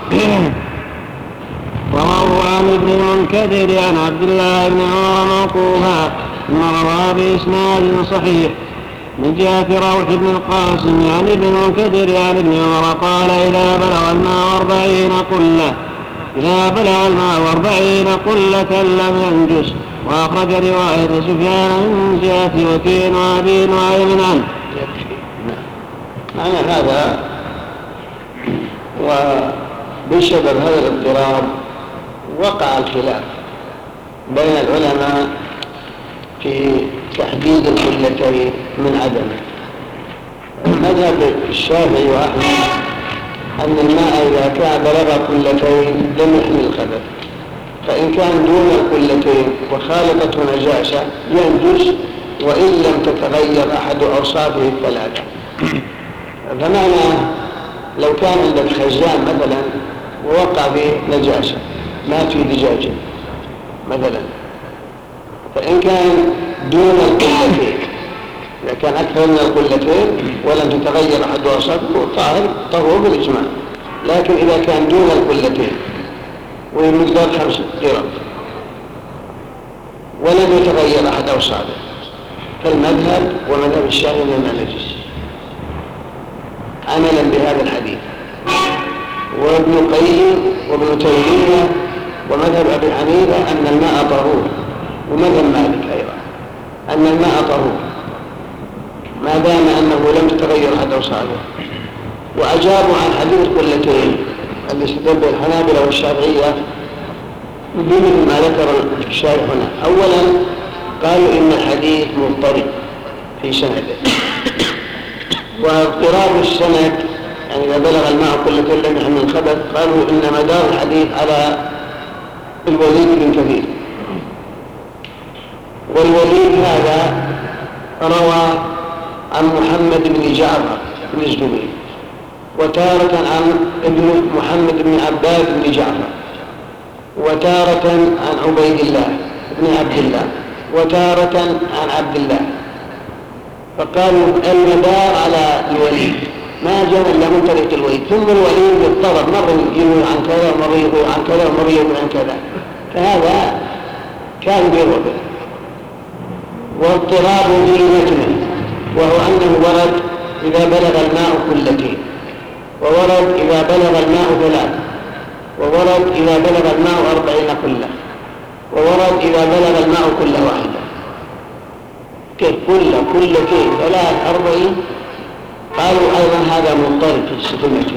وروى عن ابن المنكدر عن عبد الله بن عمر موقوفا ثم روى بإسناد صحيح من جهة روح بن القاسم عن ابن المنكدر عن ابن عمر قال إذا بلغ الماء أربعين قلة إذا بلغ الماء أربعين قلة لم ينجس. وأخرج رواية سفيان من جهة وكيع وأبي نعيم عنه. معنى هذا وبسبب هذا الاضطراب وقع الخلاف بين العلماء في تحديد القلتين من عدمه. مذهب الشافعي وأحمد أن الماء إذا كان بلغ قلتين لم يحمل الخبث، فإن كان دون القلتين وخالطته نجاسة ينجس وإن لم تتغير أحد أوصافه الثلاثة. فمعنى لو كان عندك خزان مثلا ووقع به نجاسة ما في دجاجة مثلا، فإن كان دون القلتين، إذا كان أكثر من القلتين ولم تتغير أحد أوصافه طاهر طهور بالإجماع. لكن إذا كان دون القلتين ومقدار خمس قرب ولم يتغير أحد أوصافه فالمذهب ومذهب الشافعي ما نجس عملا بهذا الحديث. وابن القيم وابن تيمية ومذهب أبي حنيفة أن الماء طهور، ومذهب مالك أيضا أن الماء طهور ما دام أنه لم تتغير أحد أوصافه. وأجابوا عن حديث قلتين اللي استدل به الحنابلة والشافعية بمثل ما ذكر الشارح هنا. أولا قالوا إن الحديث مضطرب في سنده، واضطراب السند يعني إذا بلغ الماء قلتين لم يحمل الخبث قالوا إن مدار الحديث على الوليد بن كثير، والوليد هذا روى عن محمد بن جعفر بن الزبير، وتارة عن ابن محمد بن عباد بن جعفر، وتارة عن عبيد الله بن عبد الله، وتارة عن عبد الله. فقالوا المدار على الوليد ما جاء إلا من طريق الوليد، ثم الوليد بالطرف مرة يروي عن كذا ومرة يروي عن كذا ومرة يروي عن كذا، فهذا كان بيروي. واضطراب في متنه وهو أنه ورد إذا بلغ الماء قلتين، وورد إذا بلغ الماء ثلاث، وورد إذا بلغ الماء أربعين قلة، وورد إذا بلغ الماء كل واحدة. كيف كل كلتين ثلاث أربعين؟ قالوا أيضا هذا مضطرب في الستمة.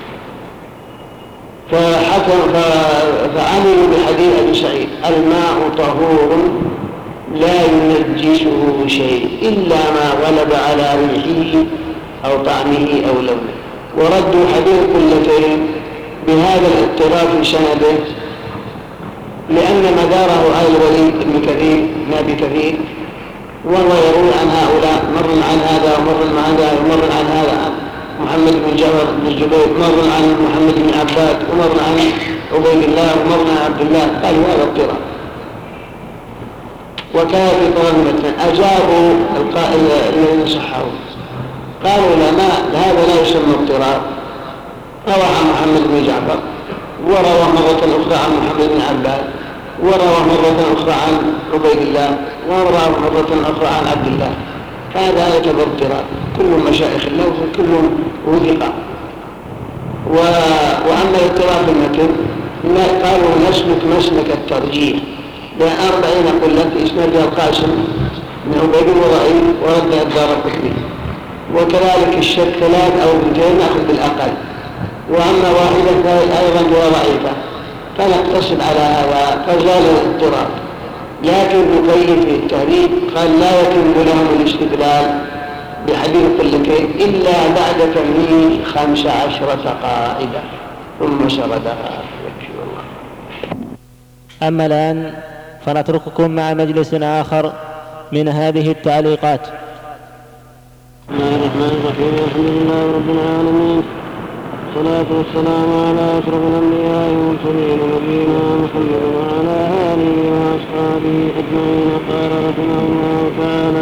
فحكم فعملوا بحديث أبي سعيد الماء طهور لا ينجسه شيء إلا ما غلب على ريحه أو طعمه أو لونه، وردوا حديث قلتين بهذا الاضطراب في سنده لأن مداره على الوليد بن كثير بن أبي كثير، وهو يروي عن هؤلاء مر عن هذا ومر عن هذا ومر عن هذا عن محمد بن جعفر بن الزبير، مر عن محمد بن عباد، ومر عن عبيد الله، ومر عن عبد الله. قالوا هذا اضطراب. وكان في طلب المتن أجابوا القائل الذين صححوا قالوا لا ما هذا لا يسمى اضطراب. روى عن محمد بن جعفر، وروى مرة أخرى عن محمد بن عباد، وروى مرة أخرى عن عبيد الله، وروى مرة أخرى عن عبد الله. هذا يعتبر اضطراب، كل مشايخ الله وكل وثق. و... وأما الاضطراب في المتن قالوا نسلك مسلك الترجيح، لأن أربعين قلة إسنادها القاسم من عبيد الوضعي ورد الدارقطني، وكذلك الشك ثلاث أو اثنتين نأخذ بالأقل، وأما واحدة أيضا هي ضعيفة فنقتصد على هذا فزال الاضطراب. لكن نقيد في التهذيب قال لا يتم لهم الاستدلال بحديث قلتين إلا بعد تمييز خمس عشرة قاعدة ثم سردها. أما الآن فنترككم مع مجلس آخر من هذه التعليقات. بسم الله الرحمن الرحيم. الحمد لله رب العالمين، والصلاة والسلام على أشرف الأنبياء والمرسلين نبينا محمد وعلى آله وأصحابه أجمعين. قال رحمه الله تعالى: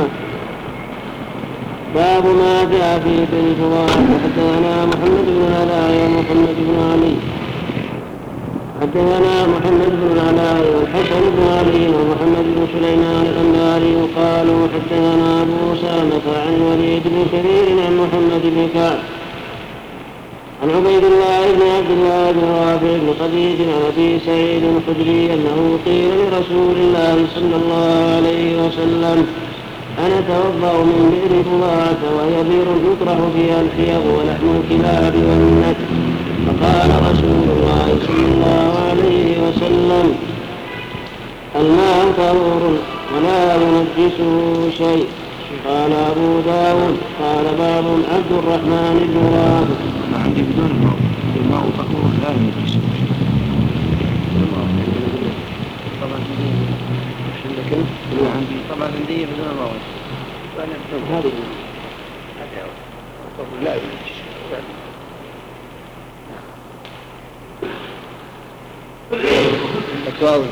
باب ما جاء في الفضائل. حدثنا محمد بن العلاء ومحمد بن علي حدثنا محمد بن العلاء والحسن بن علي ومحمد بن سليمان الأنباري قالوا حدثنا أبو أسامة عن وليد بن كثير عن محمد بن كعب عن عبيد الله بن عبد الله بن رافع بن خديج عن أبي سعيد الخدري أنه قيل لرسول الله صلى الله عليه وسلم أنا أتوضأ من بئر بضاعة وهي بئر يطرح فيها الحيض ولحم الكلاب والنك، فقال رسول الله صلى الله عليه وسلم الماء طهور ولا ينجسه شيء. قال أبو داود قال باب عبد الرحمن بن رافع. أنا عندي بدون الماء الماء طهور لا ينجسه شيء. طبعا عندي طبعا عندي بدون الماء هذه لا ينجسه. التواضع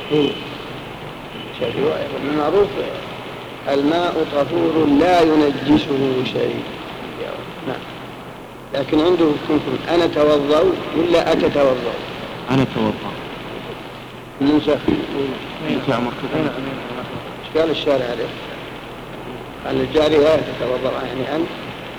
المعروف الماء طهور لا ينجسه شيء. نعم. لكن عنده كنتم أنا توضأ ولا أتتوضأ؟ أنا توضأ. ننسخ. في عمر كذا. إيش قال الشارع عليه؟ قال الجارية لا تتوضأ يعني أنت.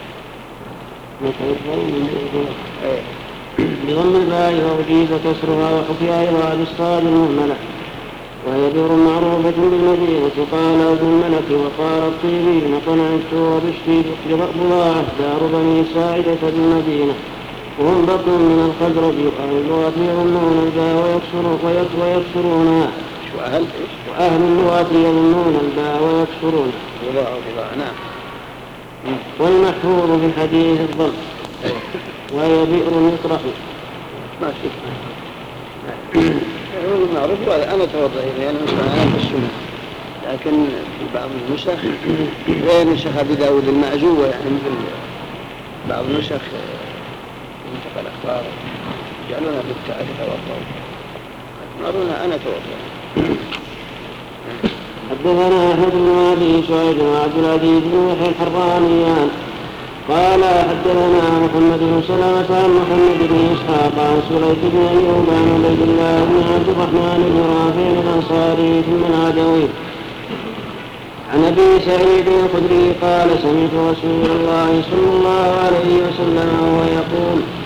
بضم الباء وأجيز كسرها وحكي أيضا بالصاد المهملة وهي بئر معروفة بالمدينة. قال ابن الملك وقال الطيبي نقنعت وبشتي بضاعة دار بني ساعدة بالمدينة وهم بطن من الخزرج وأهل اللغة يظنون الباء ويكسرونها وأهل اللغة يظنون الباء ويكسرونها. نعم. والمحفوظ في الحديث الضم وهي بئر يطرح. ماشي. المعروف أنا توضأ يعني أنا في السنة، لكن في بعض النسخ غير نسخ أبي داود المعزوة يعني مثل بعض النسخ منتقى الأخبار يجعلونها بالتاء توضأ. يقولون أنا توضأ. حدثنا أحمد بن أبي شعيب وعبد العزيز بن يحيى الحرانيان قال حدثنا محمد بن سلمة عن محمد بن إسحاق عن سليك بن أيوب عن عبيد الله بن عبد الرحمن بن رافع الأنصاري ثم العدوي عن أبي سعيد الخدري قال سمعت رسول الله صلى الله عليه وسلم وهو يقول